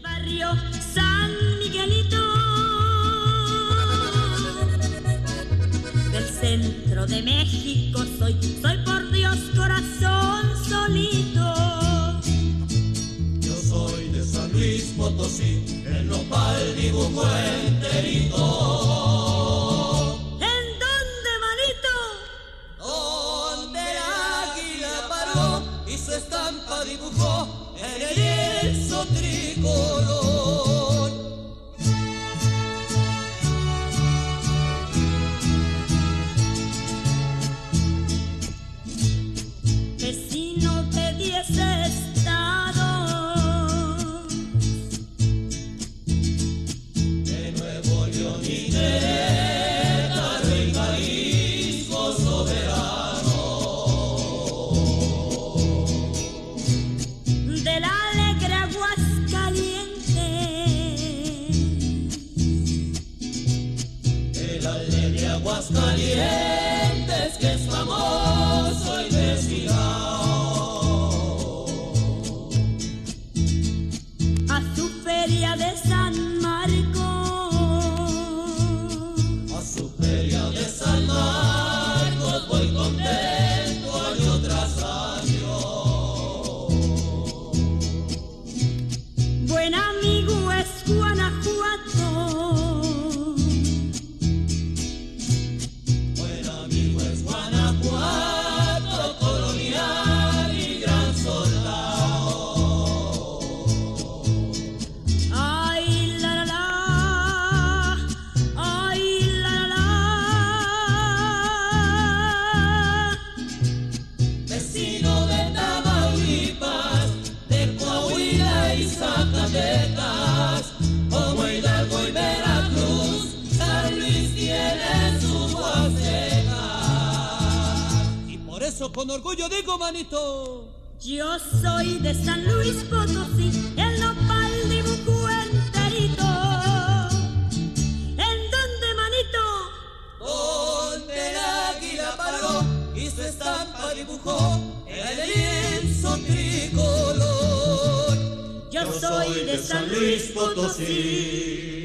Del centro de México soy, soy por Dios corazón solito. Yo soy de San Luis Potosí, el nopal dibujo enterito. ¿En dónde, manito? Donde el águila paró y su estampa dibujó en el lienzo tricolor. Aguascalientes, que es famoso y desfilado. A su feria de San Marcos, a su feria de San Marcos voy contento año tras año. Buen amigo es Guanajuato. Con orgullo digo, manito, yo soy de San Luis Potosí, el nopal dibujo enterito. ¿En dónde, manito? Donde el águila paró y su estampa dibujó en el lienzo tricolor. Yo soy de San Luis Potosí.